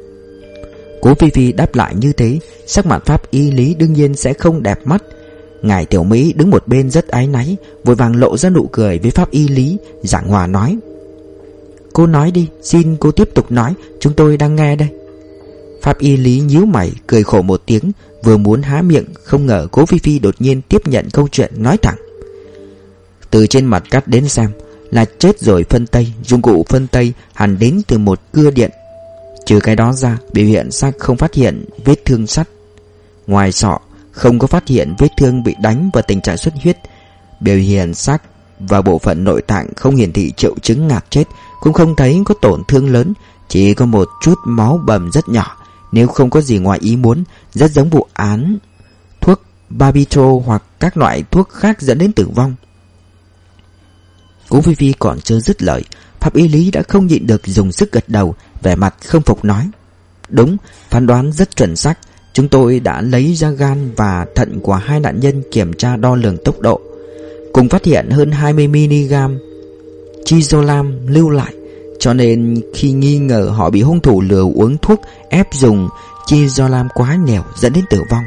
Cố Phi Phi đáp lại như thế, sắc mặt pháp y lý đương nhiên sẽ không đẹp mắt. Ngài Tiểu Mỹ đứng một bên rất áy náy, vội vàng lộ ra nụ cười với pháp y lý, giảng hòa nói: "Cô nói đi, xin cô tiếp tục nói, chúng tôi đang nghe đây." Pháp y lý nhíu mày, cười khổ một tiếng, vừa muốn há miệng, không ngờ Cố Phi Phi đột nhiên tiếp nhận câu chuyện, nói thẳng: "Từ trên mặt cắt đến xem là chết rồi phân tây, dụng cụ phân tây hẳn đến từ một cưa điện. Trừ cái đó ra, biểu hiện xác không phát hiện vết thương sắt. Ngoài sọ không có phát hiện vết thương bị đánh và tình trạng xuất huyết. Biểu hiện xác và bộ phận nội tạng không hiển thị triệu chứng ngạt chết, cũng không thấy có tổn thương lớn, chỉ có một chút máu bầm rất nhỏ. Nếu không có gì ngoài ý muốn, rất giống vụ án thuốc Barbitro hoặc các loại thuốc khác dẫn đến tử vong." Cố Phi Phi còn chưa dứt lời, pháp y lý đã không nhịn được dùng sức gật đầu, vẻ mặt không phục nói: "Đúng, phán đoán rất chuẩn xác. Chúng tôi đã lấy ra gan và thận của 2 nạn nhân kiểm tra đo lường tốc độ, cùng phát hiện hơn 20mg Trizolam lưu lại, cho nên khi nghi ngờ họ bị hung thủ lừa uống thuốc ép dùng Trizolam quá nhiều dẫn đến tử vong."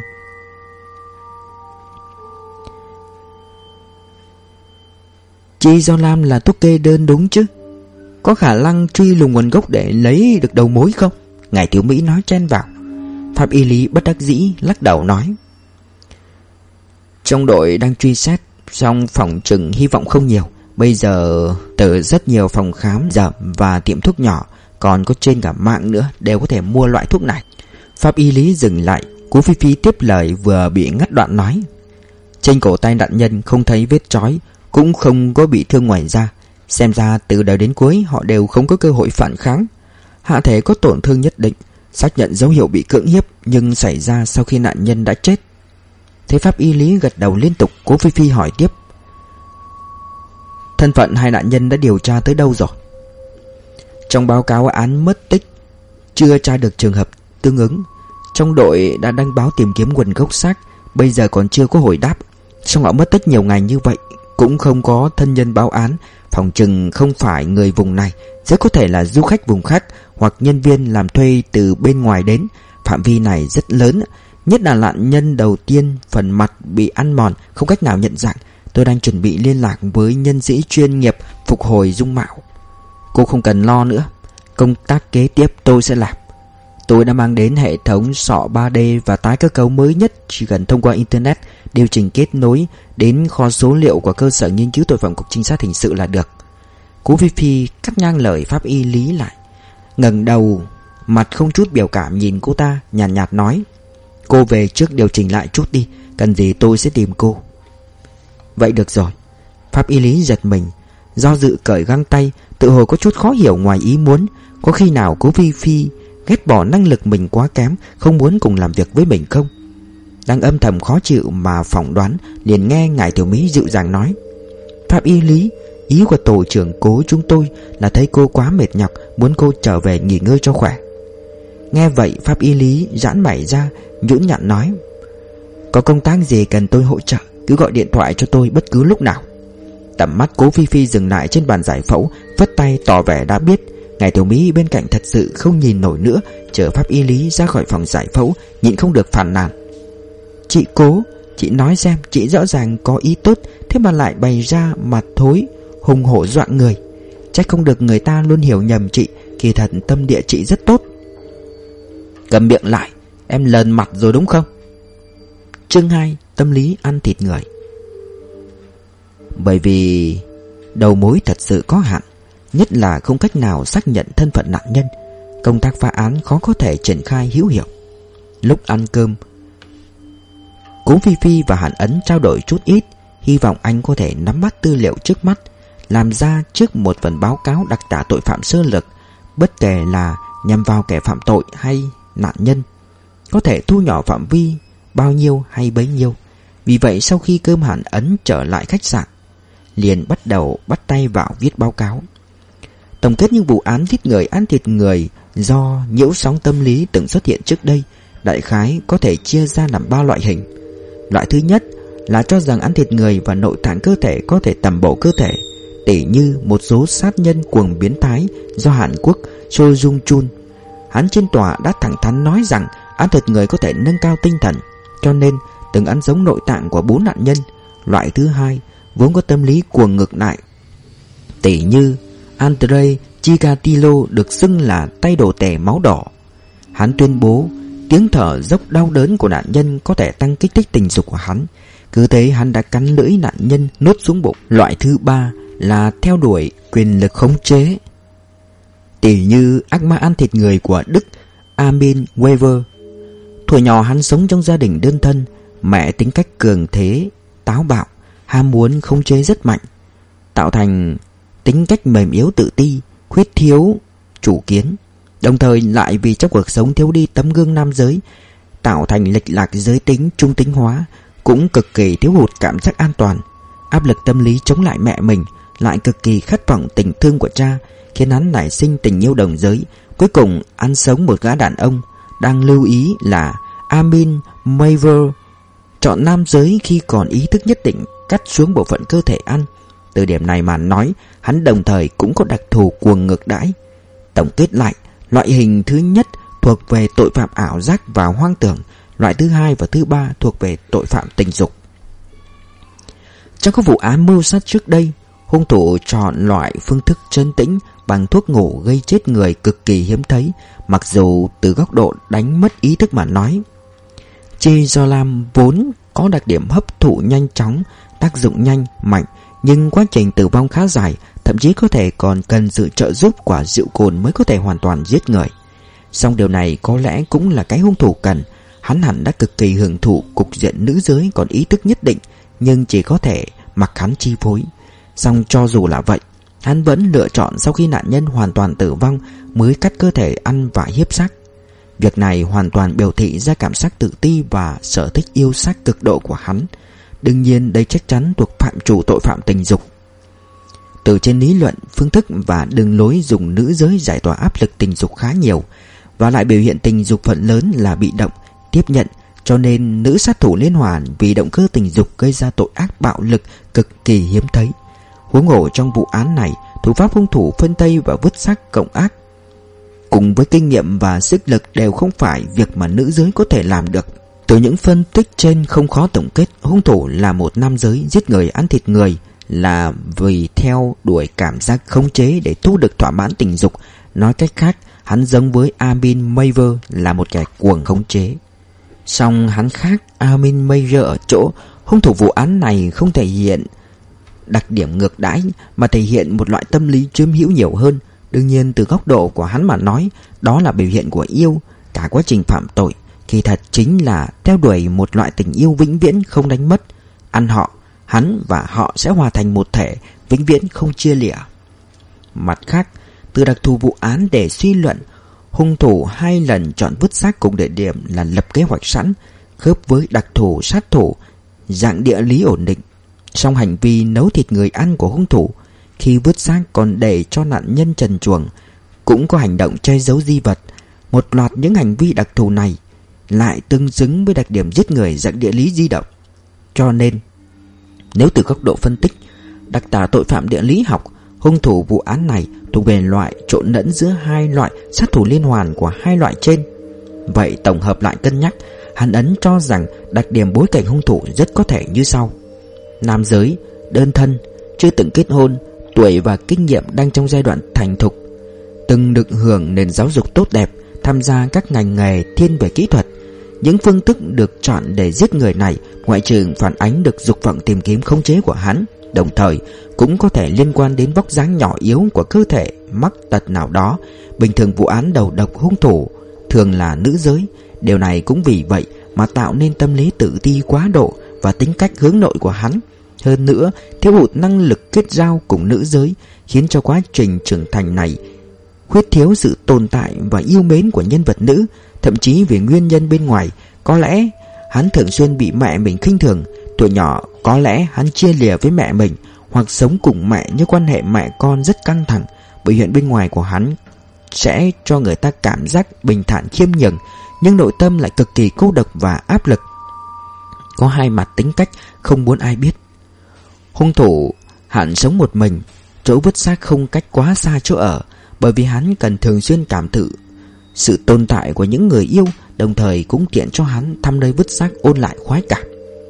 Trizolam là thuốc kê đơn đúng chứ? Có khả năng truy lùng nguồn gốc để lấy được đầu mối không? Ngài Tiểu Mỹ nói chen vào. Pháp y lý bất đắc dĩ lắc đầu nói: "Trong đội đang truy xét, song phòng chừng hy vọng không nhiều. Bây giờ từ rất nhiều phòng khám dởm và tiệm thuốc nhỏ, còn có trên cả mạng nữa, đều có thể mua loại thuốc này." Pháp y lý dừng lại, Cố Phi Phi tiếp lời vừa bị ngắt đoạn nói: "Trên cổ tay nạn nhân không thấy vết trói, cũng không có bị thương ngoài da. Xem ra từ đầu đến cuối họ đều không có cơ hội phản kháng. Hạ thể có tổn thương nhất định, xác nhận dấu hiệu bị cưỡng hiếp, nhưng xảy ra sau khi nạn nhân đã chết." Thế pháp y lý gật đầu liên tục. Cố Phi Phi hỏi tiếp: "Thân phận 2 nạn nhân đã điều tra tới đâu rồi?" "Trong báo cáo án mất tích chưa tra được trường hợp tương ứng. Trong đội đã đăng báo tìm kiếm nguồn gốc xác, bây giờ còn chưa có hồi đáp. Song họ mất tích nhiều ngày như vậy, cũng không có thân nhân báo án, phòng chừng không phải người vùng này, rất có thể là du khách vùng khác hoặc nhân viên làm thuê từ bên ngoài đến. Phạm vi này rất lớn, nhất là nạn nhân đầu tiên phần mặt bị ăn mòn, không cách nào nhận dạng. Tôi đang chuẩn bị liên lạc với nhân sĩ chuyên nghiệp phục hồi dung mạo. Cô không cần lo nữa, công tác kế tiếp tôi sẽ làm. Tôi đã mang đến hệ thống sọ 3D và tái cơ cấu mới nhất, chỉ cần thông qua Internet điều chỉnh kết nối đến kho số liệu của cơ sở nghiên cứu tội phạm cục trinh sát hình sự là được." Cố Phi Phi cắt ngang lời pháp y lý lại, ngẩng đầu, mặt không chút biểu cảm nhìn cô ta, nhàn nhạt nói: "Cô về trước điều chỉnh lại chút đi, cần gì tôi sẽ tìm cô." "Vậy được rồi." Pháp y lý giật mình, do dự cởi găng tay, tự hồ có chút khó hiểu ngoài ý muốn. Có khi nào Cố Phi Phi ghét bỏ năng lực mình quá kém, không muốn cùng làm việc với mình không? Đang âm thầm khó chịu mà phỏng đoán, liền nghe ngài tiểu Mỹ dịu dàng nói: Pháp y lý, ý của tổ trưởng Cố chúng tôi là thấy cô quá mệt nhọc, muốn cô trở về nghỉ ngơi cho khỏe. Nghe vậy Pháp y lý giãn mày ra, nhũn nhặn nói: Có công tác gì cần tôi hỗ trợ, cứ gọi điện thoại cho tôi bất cứ lúc nào. Tầm mắt Cố Phi Phi dừng lại trên bàn giải phẫu, vất tay tỏ vẻ đã biết. Ngài tiểu Mỹ bên cạnh thật sự không nhìn nổi nữa, chở Pháp y lý ra khỏi phòng giải phẫu, nhịn không được phàn nàn: Chị Cố, chị nói xem, chị rõ ràng có ý tốt, thế mà lại bày ra mặt thối hùng hổ dọa người. Trách không được người ta luôn hiểu nhầm chị, kỳ thật tâm địa chị rất tốt. Cầm miệng lại, em lờn mặt rồi đúng không? Chương 2: Tâm lý ăn thịt người. Bởi vì đầu mối thật sự có hạn, nhất là không cách nào xác nhận thân phận nạn nhân, công tác phá án khó có thể triển khai hữu hiệu. Lúc ăn cơm, Cố Phi Phi và Hàn Ấn trao đổi chút ít, hy vọng anh có thể nắm bắt tư liệu trước mắt, làm ra trước một phần báo cáo đặc tả tội phạm sơ lược, bất kể là nhằm vào kẻ phạm tội hay nạn nhân, có thể thu nhỏ phạm vi bao nhiêu hay bấy nhiêu. Vì vậy sau khi cơm, Hàn Ấn trở lại khách sạn, liền bắt tay vào viết báo cáo. Tổng kết những vụ án giết người ăn thịt người do nhiễu sóng tâm lý từng xuất hiện trước đây, đại khái có thể chia ra làm 3 loại hình. Loại thứ nhất là cho rằng ăn thịt người và nội tạng cơ thể có thể tầm bổ cơ thể, tỉ như một số sát nhân cuồng biến thái do Hàn Quốc Cho Jung Chun. Hắn trên tòa đã thẳng thắn nói rằng ăn thịt người có thể nâng cao tinh thần, cho nên từng ăn giống nội tạng của 4 nạn nhân. Loại thứ hai vốn có tâm lý cuồng ngược lại, tỉ như Andrei Chikatilo được xưng là tay đồ tể máu đỏ. Hắn tuyên bố tiếng thở dốc đau đớn của nạn nhân có thể tăng kích thích tình dục của hắn, cứ thế hắn đã cắn lưỡi nạn nhân nuốt xuống bụng. Loại thứ ba là theo đuổi quyền lực khống chế, tỉ như ác ma ăn thịt người của Đức Armin Weber. Thuở nhỏ hắn sống trong gia đình đơn thân, mẹ tính cách cường thế, táo bạo, ham muốn khống chế rất mạnh, tạo thành tính cách mềm yếu tự ti, khuyết thiếu chủ kiến. Đồng thời lại vì trong cuộc sống thiếu đi tấm gương nam giới, tạo thành lệch lạc giới tính trung tính hóa, cũng cực kỳ thiếu hụt cảm giác an toàn. Áp lực tâm lý chống lại mẹ mình, lại cực kỳ khát vọng tình thương của cha, khiến hắn nảy sinh tình yêu đồng giới. Cuối cùng ăn sống một gã đàn ông. Đang lưu ý là Armin Maver chọn nam giới khi còn ý thức nhất định cắt xuống bộ phận cơ thể ăn. Từ điểm này mà nói, hắn đồng thời cũng có đặc thù cuồng ngược đãi. Tổng kết lại, loại hình thứ nhất thuộc về tội phạm ảo giác và hoang tưởng, loại thứ hai và thứ ba thuộc về tội phạm tình dục. Trong các vụ án mưu sát trước đây, hung thủ chọn loại phương thức trấn tĩnh bằng thuốc ngủ gây chết người cực kỳ hiếm thấy. Mặc dù từ góc độ đánh mất ý thức mà nói, Chizolam vốn có đặc điểm hấp thụ nhanh chóng, tác dụng nhanh, mạnh, nhưng quá trình tử vong khá dài, thậm chí có thể còn cần sự trợ giúp của rượu cồn mới có thể hoàn toàn giết người. Song điều này có lẽ cũng là cái hung thủ cần. Hắn hẳn đã cực kỳ hưởng thụ cục diện nữ giới còn ý thức nhất định, nhưng chỉ có thể mặc hắn chi phối. Song cho dù là vậy, hắn vẫn lựa chọn sau khi nạn nhân hoàn toàn tử vong mới cắt cơ thể ăn và hiếp xác. Việc này hoàn toàn biểu thị ra cảm giác tự ti và sở thích yêu xác cực độ của hắn. Đương nhiên đây chắc chắn thuộc phạm trù tội phạm tình dục. Từ trên lý luận, phương thức và đường lối dùng nữ giới giải tỏa áp lực tình dục khá nhiều, và lại biểu hiện tình dục phần lớn là bị động, tiếp nhận, cho nên nữ sát thủ liên hoàn vì động cơ tình dục gây ra tội ác bạo lực cực kỳ hiếm thấy. Huống hồ trong vụ án này, thủ pháp hung thủ phân thây và vứt xác cộng ác, cùng với kinh nghiệm và sức lực đều không phải việc mà nữ giới có thể làm được. Từ những phân tích trên không khó tổng kết hung thủ là một nam giới giết người ăn thịt người là vì theo đuổi cảm giác khống chế để thu được thỏa mãn tình dục. Nói cách khác, hắn giống với Armin Maver là một kẻ cuồng khống chế. Song hắn khác Armin Maver ở chỗ hung thủ vụ án này không thể hiện đặc điểm ngược đãi, mà thể hiện một loại tâm lý chiếm hữu nhiều hơn. Đương nhiên từ góc độ của hắn mà nói, đó là biểu hiện của yêu. Cả quá trình phạm tội kỳ thật chính là theo đuổi một loại tình yêu vĩnh viễn không đánh mất. Ăn họ, hắn và họ sẽ hòa thành một thể, vĩnh viễn không chia lìa. Mặt khác, từ đặc thù vụ án để suy luận, Hung thủ 2 lần chọn vứt xác cùng địa điểm là lập kế hoạch sẵn, khớp với đặc thù sát thủ, dạng địa lý ổn định. Song hành vi nấu thịt người ăn của hung thủ khi vứt xác còn để cho nạn nhân trần truồng cũng có hành động che giấu di vật. Một loạt những hành vi đặc thù này lại tương xứng với đặc điểm giết người dạng địa lý di động. Cho nên nếu từ góc độ phân tích đặc tả tội phạm địa lý học, hung thủ vụ án này thuộc về loại trộn lẫn giữa 2 loại sát thủ liên hoàn của 2 loại trên. Vậy tổng hợp lại cân nhắc, hắn ấn cho rằng đặc điểm bối cảnh hung thủ rất có thể như sau: nam giới, đơn thân, chưa từng kết hôn, tuổi và kinh nghiệm đang trong giai đoạn thành thục, từng được hưởng nền giáo dục tốt đẹp, tham gia các ngành nghề thiên về kỹ thuật. Những phương thức được chọn để giết người này ngoại trừ phản ánh được dục vọng tìm kiếm khống chế của hắn, đồng thời cũng có thể liên quan đến vóc dáng nhỏ yếu của cơ thể, mắc tật nào đó. Bình thường vụ án đầu độc hung thủ thường là nữ giới. Điều này cũng vì vậy mà tạo nên tâm lý tự ti quá độ và tính cách hướng nội của hắn. Hơn nữa, thiếu hụt năng lực kết giao cùng nữ giới khiến cho quá trình trưởng thành này khuyết thiếu sự tồn tại và yêu mến của nhân vật nữ. Thậm chí vì nguyên nhân bên ngoài, có lẽ hắn thường xuyên bị mẹ mình khinh thường. Tuổi nhỏ có lẽ hắn chia lìa với mẹ mình, hoặc sống cùng mẹ như quan hệ mẹ con rất căng thẳng. Biểu hiện bên ngoài của hắn sẽ cho người ta cảm giác bình thản khiêm nhường, nhưng nội tâm lại cực kỳ cô độc và áp lực. Có 2 mặt tính cách không muốn ai biết. Hung thủ hẳn sống một mình, chỗ vứt xác không cách quá xa chỗ ở, bởi vì hắn cần thường xuyên cảm thụ sự tồn tại của những người yêu, đồng thời cũng tiện cho hắn thăm nơi vứt xác ôn lại khoái cảm.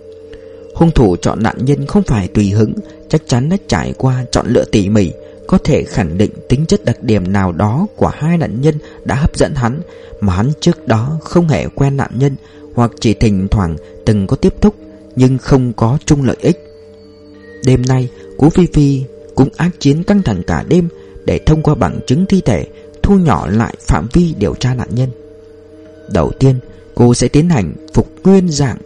Hung thủ chọn nạn nhân không phải tùy hứng, chắc chắn đã trải qua chọn lựa tỉ mỉ. Có thể khẳng định tính chất đặc điểm nào đó của 2 nạn nhân đã hấp dẫn hắn, mà hắn trước đó không hề quen nạn nhân, hoặc chỉ thỉnh thoảng từng có tiếp xúc nhưng không có chung lợi ích. Đêm nay Cố Phi Phi cũng ác chiến căng thẳng cả đêm để thông qua bằng chứng thi thể thu nhỏ lại phạm vi điều tra nạn nhân. Đầu tiên, cô sẽ tiến hành phục nguyên dạng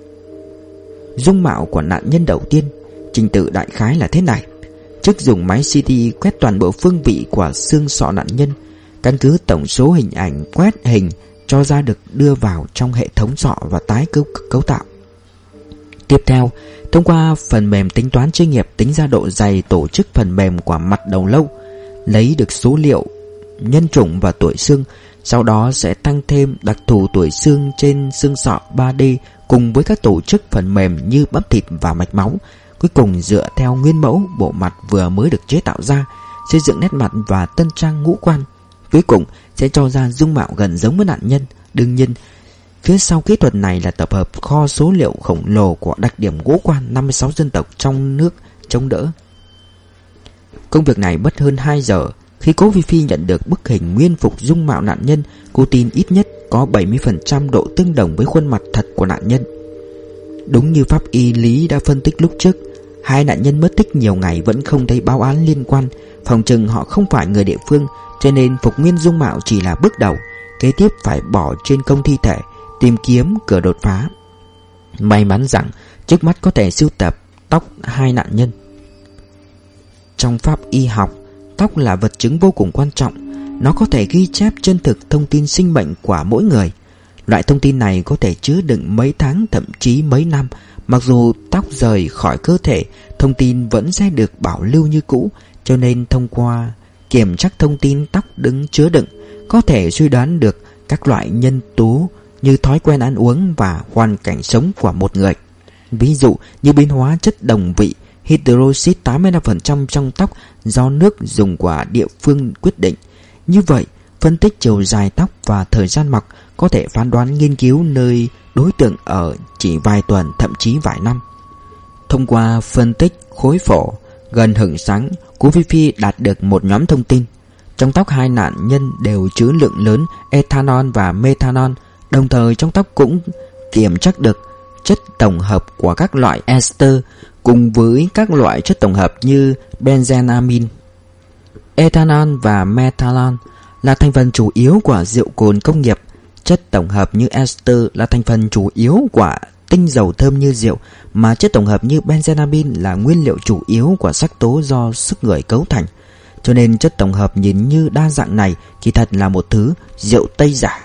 dung mạo của nạn nhân đầu tiên. Trình tự đại khái là thế này: trước dùng máy CT quét toàn bộ phương vị của xương sọ nạn nhân, căn cứ tổng số hình ảnh quét hình cho ra được đưa vào trong hệ thống sọ và tái cấu tạo. Tiếp theo, thông qua phần mềm tính toán chuyên nghiệp tính ra độ dày tổ chức phần mềm của mặt đầu lâu, lấy được số liệu nhân chủng và tuổi xương. Sau đó sẽ tăng thêm đặc thù tuổi xương trên xương sọ 3D cùng với các tổ chức phần mềm như bắp thịt và mạch máu. Cuối cùng dựa theo nguyên mẫu bộ mặt vừa mới được chế tạo ra, xây dựng nét mặt và tân trang ngũ quan. Cuối cùng sẽ cho ra dung mạo gần giống với nạn nhân. Đương nhiên, phía sau kỹ thuật này là tập hợp kho số liệu khổng lồ của đặc điểm ngũ quan 56 dân tộc trong nước chống đỡ. Công việc này mất hơn 2 giờ. Khi Cố Phi Phi nhận được bức hình nguyên phục dung mạo nạn nhân, cô tin ít nhất có 70% độ tương đồng với khuôn mặt thật của nạn nhân. Đúng như pháp y lý đã phân tích lúc trước, 2 nạn nhân mất tích nhiều ngày vẫn không thấy báo án liên quan, phòng chừng họ không phải người địa phương, cho nên phục nguyên dung mạo chỉ là bước đầu. Kế tiếp phải bỏ trên công thi thể, tìm kiếm cửa đột phá. May mắn rằng trước mắt có thể sưu tập tóc 2 nạn nhân. Trong pháp y học, tóc là vật chứng vô cùng quan trọng. Nó có thể ghi chép chân thực thông tin sinh mệnh của mỗi người. Loại thông tin này có thể chứa đựng mấy tháng, thậm chí mấy năm. Mặc dù tóc rời khỏi cơ thể, thông tin vẫn sẽ được bảo lưu như cũ. Cho nên thông qua kiểm tra thông tin tóc chứa đựng, có thể suy đoán được các loại nhân tố như thói quen ăn uống và hoàn cảnh sống của một người. Ví dụ như biến hóa chất đồng vị hydroxit 85% trong tóc do nước dùng của địa phương quyết định. Như vậy, phân tích chiều dài tóc và thời gian mặc có thể phán đoán nghiên cứu nơi đối tượng ở chỉ vài tuần, thậm chí vài năm. Thông qua phân tích khối phổ gần hửng sáng, Cố Phi Phi đạt được một nhóm thông tin. Trong tóc 2 nạn nhân đều chứa lượng lớn ethanol và methanol. Đồng thời trong tóc cũng kiểm tra được chất tổng hợp của các loại ester cùng với các loại chất tổng hợp như benzenamin. Ethanol và methanol là thành phần chủ yếu của rượu cồn công nghiệp. Chất tổng hợp như ester là thành phần chủ yếu của tinh dầu thơm như rượu, mà chất tổng hợp như benzenamin là nguyên liệu chủ yếu của sắc tố do sức người cấu thành. cho nên chất tổng hợp nhìn như đa dạng này kỳ thật là một thứ rượu Tây giả.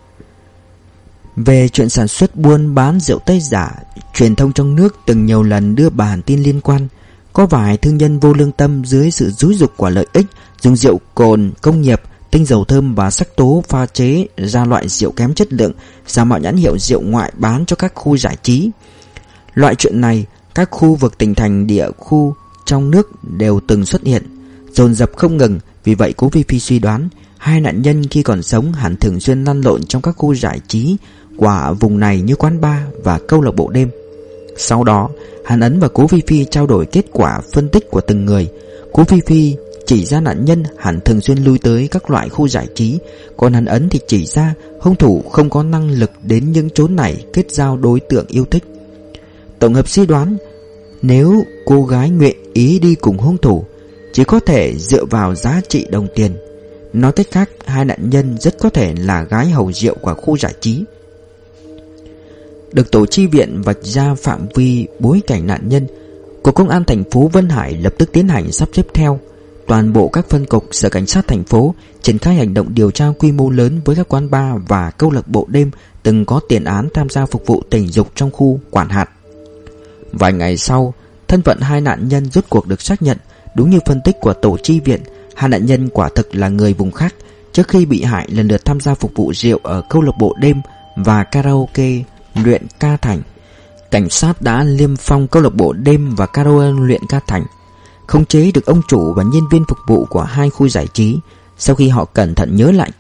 Về chuyện sản xuất buôn bán rượu Tây giả, truyền thông trong nước từng nhiều lần đưa bản tin liên quan. Có vài thương nhân vô lương tâm dưới sự xúi giục của lợi ích dùng rượu cồn công nghiệp, tinh dầu thơm và sắc tố pha chế ra loại rượu kém chất lượng, giả mạo nhãn hiệu rượu ngoại bán cho các khu giải trí. Loại chuyện này các khu vực tỉnh thành địa khu trong nước đều từng xuất hiện, dồn dập không ngừng. Vì vậy cố Vi Phi suy đoán hai nạn nhân khi còn sống hẳn thường xuyên lăn lộn trong các khu giải trí của vùng này như quán bar và câu lạc bộ đêm. Sau đó Hàn Ấn và cố Vi Phi trao đổi kết quả phân tích của từng người. Cố Vi Phi chỉ ra nạn nhân hẳn thường xuyên lui tới các loại khu giải trí, còn Hàn Ấn thì chỉ ra hung thủ không có năng lực đến những chốn này kết giao đối tượng yêu thích. Tổng hợp suy đoán, nếu cô gái nguyện ý đi cùng hung thủ chỉ có thể dựa vào giá trị đồng tiền. Nói cách khác, hai nạn nhân rất có thể là gái hầu rượu của khu giải trí. Được tổ chi viện vạch ra phạm vi bối cảnh nạn nhân, Cục Công an thành phố Vân Hải lập tức tiến hành sắp xếp theo toàn bộ các phân cục sở cảnh sát thành phố, triển khai hành động điều tra quy mô lớn với các quán bar và câu lạc bộ đêm từng có tiền án tham gia phục vụ tình dục trong khu quản hạt. Vài ngày sau, thân phận hai nạn nhân rốt cuộc được xác nhận. Đúng như phân tích của tổ chi viện, hai nạn nhân quả thực là người vùng khác. Trước khi bị hại lần lượt tham gia phục vụ rượu ở câu lạc bộ đêm và karaoke Luyện Ca Thành. Cảnh sát đã niêm phong câu lạc bộ đêm và karaoke Luyện Ca Thành, khống chế được ông chủ và nhân viên phục vụ của hai khu giải trí. Sau khi họ cẩn thận nhớ lại,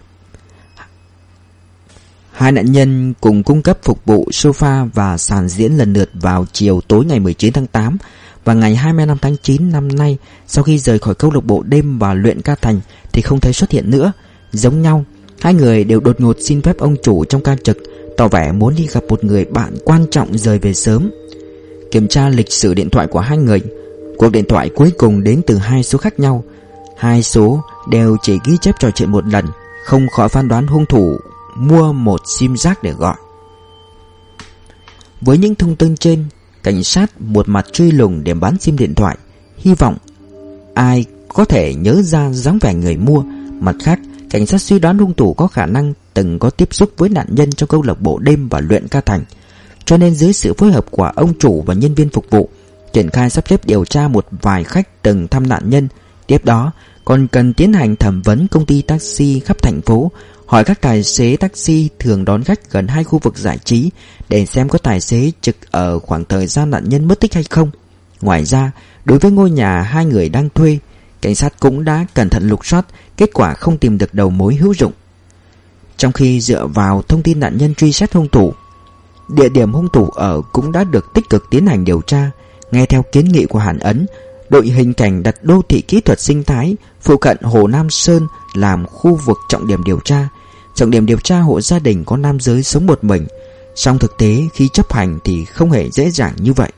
hai nạn nhân cùng cung cấp phục vụ sofa và sàn diễn lần lượt vào chiều tối ngày 19 tháng 8 và ngày 25 tháng 9 năm nay. Sau khi rời khỏi câu lạc bộ đêm và Luyện Ca Thành thì không thấy xuất hiện nữa. Giống nhau, hai người đều đột ngột xin phép ông chủ trong ca trực, tỏ vẻ muốn đi gặp một người bạn quan trọng rời về sớm. Kiểm tra lịch sử điện thoại của hai người, cuộc điện thoại cuối cùng đến từ hai số khác nhau. Hai số đều chỉ ghi chép trò chuyện một lần, không khỏi phán đoán hung thủ mua một sim rác để gọi. Với những thông tin trên, cảnh sát một mặt truy lùng điểm bán sim điện thoại, hy vọng ai có thể nhớ ra dáng vẻ người mua. Mặt khác, cảnh sát suy đoán hung thủ có khả năng từng có tiếp xúc với nạn nhân trong câu lạc bộ đêm và Luyện Ca Thành, cho nên dưới sự phối hợp của ông chủ và nhân viên phục vụ, triển khai sắp xếp điều tra một vài khách từng thăm nạn nhân. Tiếp đó còn cần tiến hành thẩm vấn công ty taxi khắp thành phố, hỏi các tài xế taxi thường đón khách gần hai khu vực giải trí để xem có tài xế trực ở khoảng thời gian nạn nhân mất tích hay không. Ngoài ra, đối với ngôi nhà hai người đang thuê, cảnh sát cũng đã cẩn thận lục soát, kết quả không tìm được đầu mối hữu dụng. Trong khi dựa vào thông tin nạn nhân truy xét hung thủ, địa điểm hung thủ ở cũng đã được tích cực tiến hành điều tra. Nghe theo kiến nghị của Hàn Ấn, đội hình cảnh đặt đô thị kỹ thuật sinh thái phụ cận Hồ Nam Sơn làm khu vực trọng điểm điều tra. Trọng điểm điều tra hộ gia đình có nam giới sống một mình, song thực tế khi chấp hành thì không hề dễ dàng như vậy.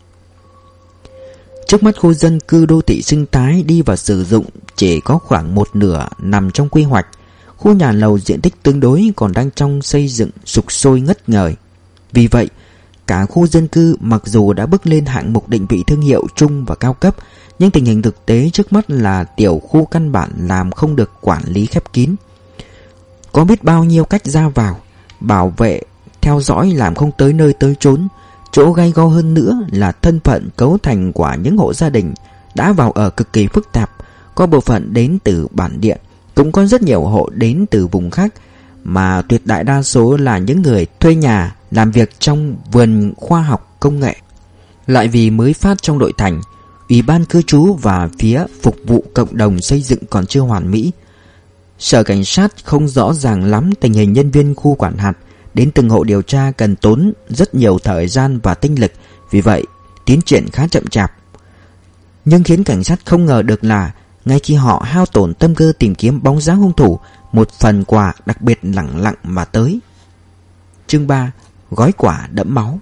Trước mắt khu dân cư đô thị sinh thái đi vào sử dụng chỉ có khoảng một nửa nằm trong quy hoạch. Khu nhà lầu diện tích tương đối còn đang trong xây dựng sục sôi ngất ngời. Vì vậy, cả khu dân cư mặc dù đã bước lên hạng mục định vị thương hiệu trung và cao cấp, nhưng tình hình thực tế trước mắt là tiểu khu căn bản làm không được quản lý khép kín. Có biết bao nhiêu cách ra vào, bảo vệ, theo dõi làm không tới nơi tới chốn. Chỗ gay go hơn nữa là thân phận cấu thành của những hộ gia đình đã vào ở cực kỳ phức tạp. Có bộ phận đến từ bản địa, cũng có rất nhiều hộ đến từ vùng khác, mà tuyệt đại đa số là những người thuê nhà làm việc trong vườn khoa học công nghệ. Lại vì mới phát trong nội thành, Ủy ban cư trú và phía phục vụ cộng đồng xây dựng còn chưa hoàn mỹ. Sở cảnh sát không rõ ràng lắm tình hình nhân viên khu quản hạt, đến từng hộ điều tra cần tốn rất nhiều thời gian và tinh lực, vì vậy tiến triển khá chậm chạp. Nhưng khiến cảnh sát không ngờ được là ngay khi họ hao tổn tâm cơ tìm kiếm bóng dáng hung thủ, một phần quà đặc biệt lẳng lặng mà tới. Chương 3. Gói quà đẫm máu.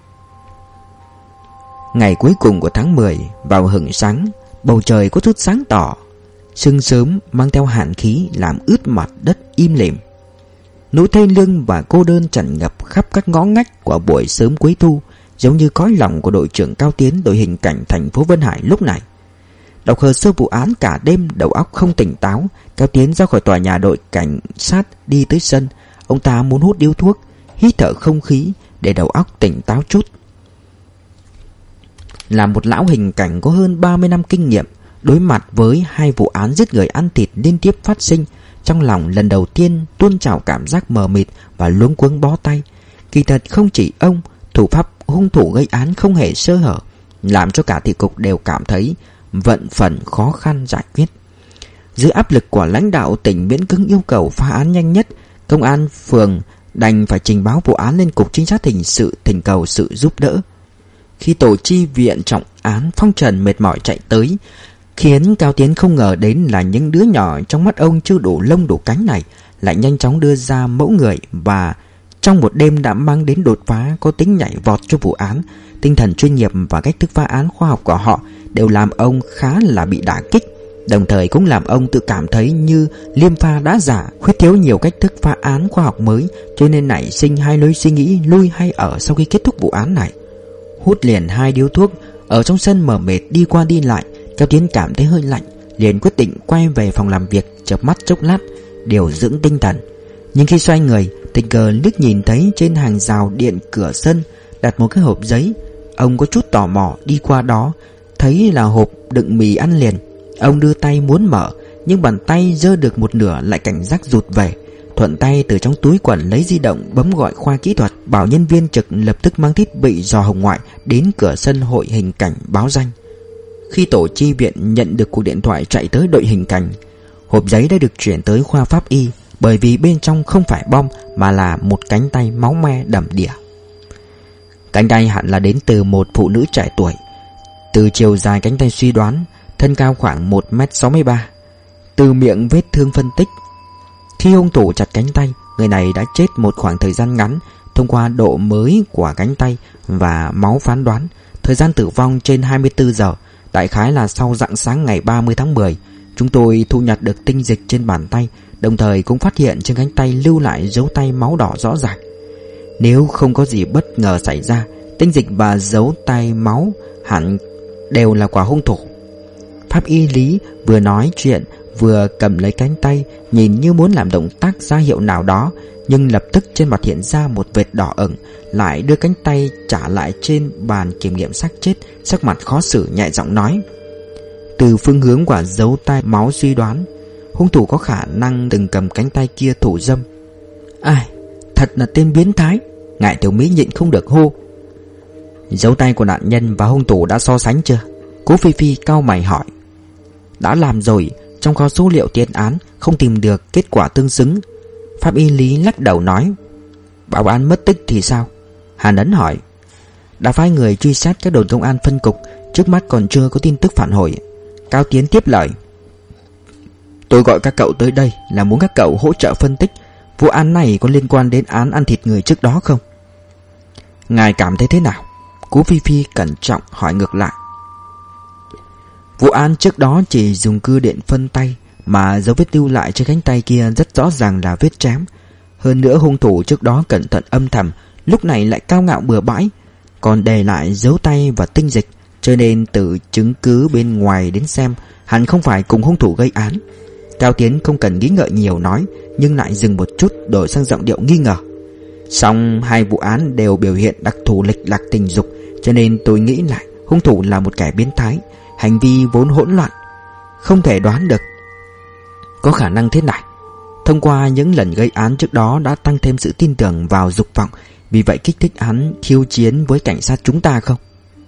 Ngày cuối cùng của tháng 10, vào hửng sáng, bầu trời có chút sáng tỏ. Sương sớm mang theo hàn khí làm ướt mặt đất im lìm. Nỗi thê lương và cô đơn tràn ngập khắp các ngõ ngách của buổi sớm cuối thu, giống như cõi lòng của đội trưởng Cao Tiến, đội hình cảnh thành phố Vân Hải lúc này. Đọc hồ sơ vụ án cả đêm, đầu óc không tỉnh táo. Cao Tiến ra khỏi tòa nhà đội cảnh sát đi tới sân. Ông ta muốn hút điếu thuốc, hít thở không khí để đầu óc tỉnh táo chút. Là một lão hình cảnh có hơn 30 năm kinh nghiệm, đối mặt với 2 vụ án giết người ăn thịt liên tiếp phát sinh, trong lòng lần đầu tiên tuôn trào cảm giác mờ mịt và luống cuống bó tay. Kỳ thật không chỉ ông, thủ pháp hung thủ gây án không hề sơ hở, làm cho cả thị cục đều cảm thấy vận phần khó khăn giải quyết. Dưới áp lực của lãnh đạo tỉnh miễn cưỡng yêu cầu phá án nhanh nhất, công an phường đành phải trình báo vụ án lên cục trinh sát hình sự thỉnh cầu sự giúp đỡ. Khi tổ chi viện trọng án phong trần mệt mỏi chạy tới, khiến Cao Tiến không ngờ đến là những đứa nhỏ trong mắt ông chưa đủ lông đủ cánh này lại nhanh chóng đưa ra mẫu người, và trong một đêm đã mang đến đột phá có tính nhảy vọt cho vụ án. Tinh thần chuyên nghiệp và cách thức phá án khoa học của họ đều làm ông khá là bị đả kích, đồng thời cũng làm ông tự cảm thấy như Liêm Pha đã giả, khuyết thiếu nhiều cách thức phá án khoa học mới, cho nên nảy sinh 2 lối suy nghĩ lui hay ở sau khi kết thúc vụ án này. Hút liền 2 điếu thuốc, ở trong sân mờ mệt đi qua đi lại, Cao Tiến cảm thấy hơi lạnh, liền quyết định quay về phòng làm việc, chợp mắt chốc lát điều dưỡng tinh thần. Nhưng khi xoay người, tình cờ liếc nhìn thấy trên hàng rào điện cửa sân đặt một cái hộp giấy. Ông có chút tò mò đi qua đó, thấy là hộp đựng mì ăn liền. Ông đưa tay muốn mở, nhưng bàn tay giơ được một nửa lại cảnh giác rụt về. Thuận tay từ trong túi quần lấy di động bấm gọi khoa kỹ thuật, bảo nhân viên trực lập tức mang thiết bị dò hồng ngoại đến cửa sân hội hình cảnh báo danh. Khi tổ chi viện nhận được cuộc điện thoại chạy tới đội hình cảnh, hộp giấy đã được chuyển tới khoa pháp y, bởi vì bên trong không phải bom mà là một cánh tay máu me đầm đìa. Cánh tay hẳn là đến từ một phụ nữ trẻ tuổi. Từ chiều dài cánh tay suy đoán, thân cao khoảng 1m63. Từ miệng vết thương phân tích, khi hung thủ chặt cánh tay, người này đã chết một khoảng thời gian ngắn. Thông qua độ mới của cánh tay và máu phán đoán, thời gian tử vong trên 24 giờ, đại khái là sau rạng sáng ngày 30 tháng 10. Chúng tôi thu nhặt được tinh dịch trên bàn tay, đồng thời cũng phát hiện trên cánh tay lưu lại dấu tay máu đỏ rõ ràng. Nếu không có gì bất ngờ xảy ra, tinh dịch và dấu tay máu hẳn đều là của hung thủ. Pháp y Lý vừa nói chuyện vừa cầm lấy cánh tay, nhìn như muốn làm động tác ra hiệu nào đó, nhưng lập tức trên mặt hiện ra một vệt đỏ ửng, lại đưa cánh tay trả lại trên bàn kiểm nghiệm xác chết, sắc mặt khó xử nhẹ giọng nói: từ phương hướng của dấu tay máu suy đoán, hung thủ có khả năng từng cầm cánh tay kia thủ dâm. Ai, thật là tên biến thái. Ngại Tiểu Mỹ nhịn không được hô: dấu tay của nạn nhân và hung thủ đã so sánh chưa? Cố Phi Phi cau mày hỏi. Đã làm rồi, trong kho số liệu tiền án không tìm được kết quả tương xứng. Pháp y Lý lắc đầu nói. Báo án mất tích thì sao? Hàn Ấn hỏi. Đã phái người truy xét các đồn công an phân cục, trước mắt còn chưa có tin tức phản hồi. Cao Tiến tiếp lời. Tôi gọi các cậu tới đây là muốn các cậu hỗ trợ phân tích vụ án này có liên quan đến án ăn thịt người trước đó không? Ngài cảm thấy thế nào? Cố Phi Phi cẩn trọng hỏi ngược lại. Vụ án trước đó chỉ dùng cưa điện phân tay, mà dấu vết lưu lại trên cánh tay kia rất rõ ràng là vết chém. Hơn nữa hung thủ trước đó cẩn thận âm thầm, lúc này lại cao ngạo bừa bãi, còn để lại dấu tay và tinh dịch, cho nên từ chứng cứ bên ngoài đến xem, hắn không phải cùng hung thủ gây án. Cao Tiến không cần nghĩ ngợi nhiều nói, nhưng lại dừng một chút đổi sang giọng điệu nghi ngờ. Song hai vụ án đều biểu hiện đặc thù lệch lạc tình dục, cho nên tôi nghĩ lại hung thủ là một kẻ biến thái, hành vi vốn hỗn loạn, không thể đoán được. Có khả năng thế này, thông qua những lần gây án trước đó đã tăng thêm sự tin tưởng vào dục vọng, vì vậy kích thích hắn khiêu chiến với cảnh sát chúng ta không?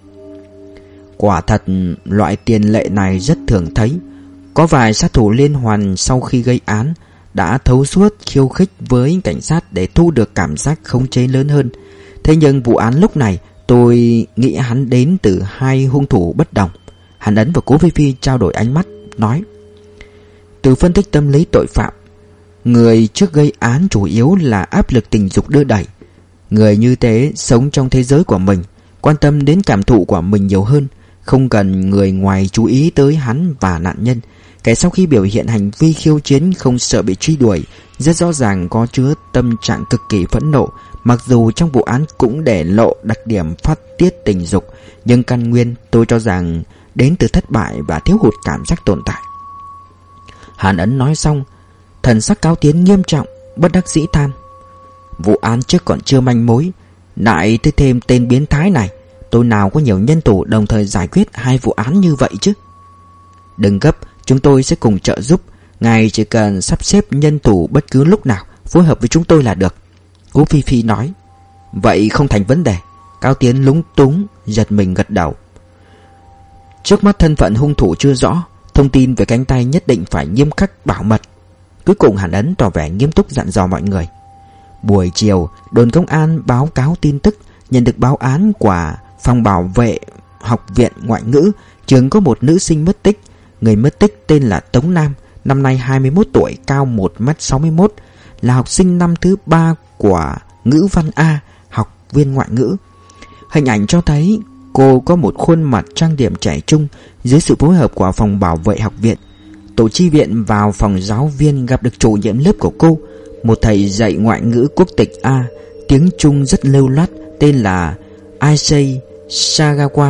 Quả thật loại tiền lệ này rất thường thấy. Có vài sát thủ liên hoàn sau khi gây án đã thấu suốt khiêu khích với cảnh sát để thu được cảm giác khống chế lớn hơn. Thế nhưng vụ án lúc này tôi nghĩ hắn đến từ hai hung thủ bất đồng. Hàn Ấn và Cố Phi Phi trao đổi ánh mắt, nói. Từ phân tích tâm lý tội phạm, người trước gây án chủ yếu là áp lực tình dục đưa đẩy. Người như thế sống trong thế giới của mình, quan tâm đến cảm thụ của mình nhiều hơn, không cần người ngoài chú ý tới hắn và nạn nhân. Kẻ sau khi biểu hiện hành vi khiêu chiến không sợ bị truy đuổi, rất rõ ràng có chứa tâm trạng cực kỳ phẫn nộ. Mặc dù trong vụ án cũng để lộ đặc điểm phát tiết tình dục, nhưng căn nguyên tôi cho rằng đến từ thất bại và thiếu hụt cảm giác tồn tại. Hàn Ấn nói xong, thần sắc Cao Tiến nghiêm trọng, bất đắc dĩ than: vụ án trước còn chưa manh mối, lại tới thêm tên biến thái này, tôi nào có nhiều nhân thủ đồng thời giải quyết hai vụ án như vậy chứ. Đừng gấp, chúng tôi sẽ cùng trợ giúp. Ngài chỉ cần sắp xếp nhân thủ bất cứ lúc nào, phối hợp với chúng tôi là được, Cố Phi Phi nói. Vậy không thành vấn đề. Cao Tiến lúng túng giật mình gật đầu. Trước mắt thân phận hung thủ chưa rõ, thông tin về cánh tay nhất định phải nghiêm khắc bảo mật. Cuối cùng Hàn Ấn tỏ vẻ nghiêm túc dặn dò mọi người. Buổi chiều, đồn công an báo cáo tin tức nhận được báo án của phòng bảo vệ học viện ngoại ngữ, trường có một nữ sinh mất tích. Người mất tích tên là Tống Nam, năm nay 21 tuổi, cao 1m61, là học sinh năm thứ 3 của ngữ văn A, học viên ngoại ngữ. Hình ảnh cho thấy cô có một khuôn mặt trang điểm trẻ trung. Dưới sự phối hợp của phòng bảo vệ học viện, tổ chi viện vào phòng giáo viên gặp được chủ nhiệm lớp của cô, một thầy dạy ngoại ngữ quốc tịch A, tiếng Trung rất lưu loát, tên là Issei Sagawa.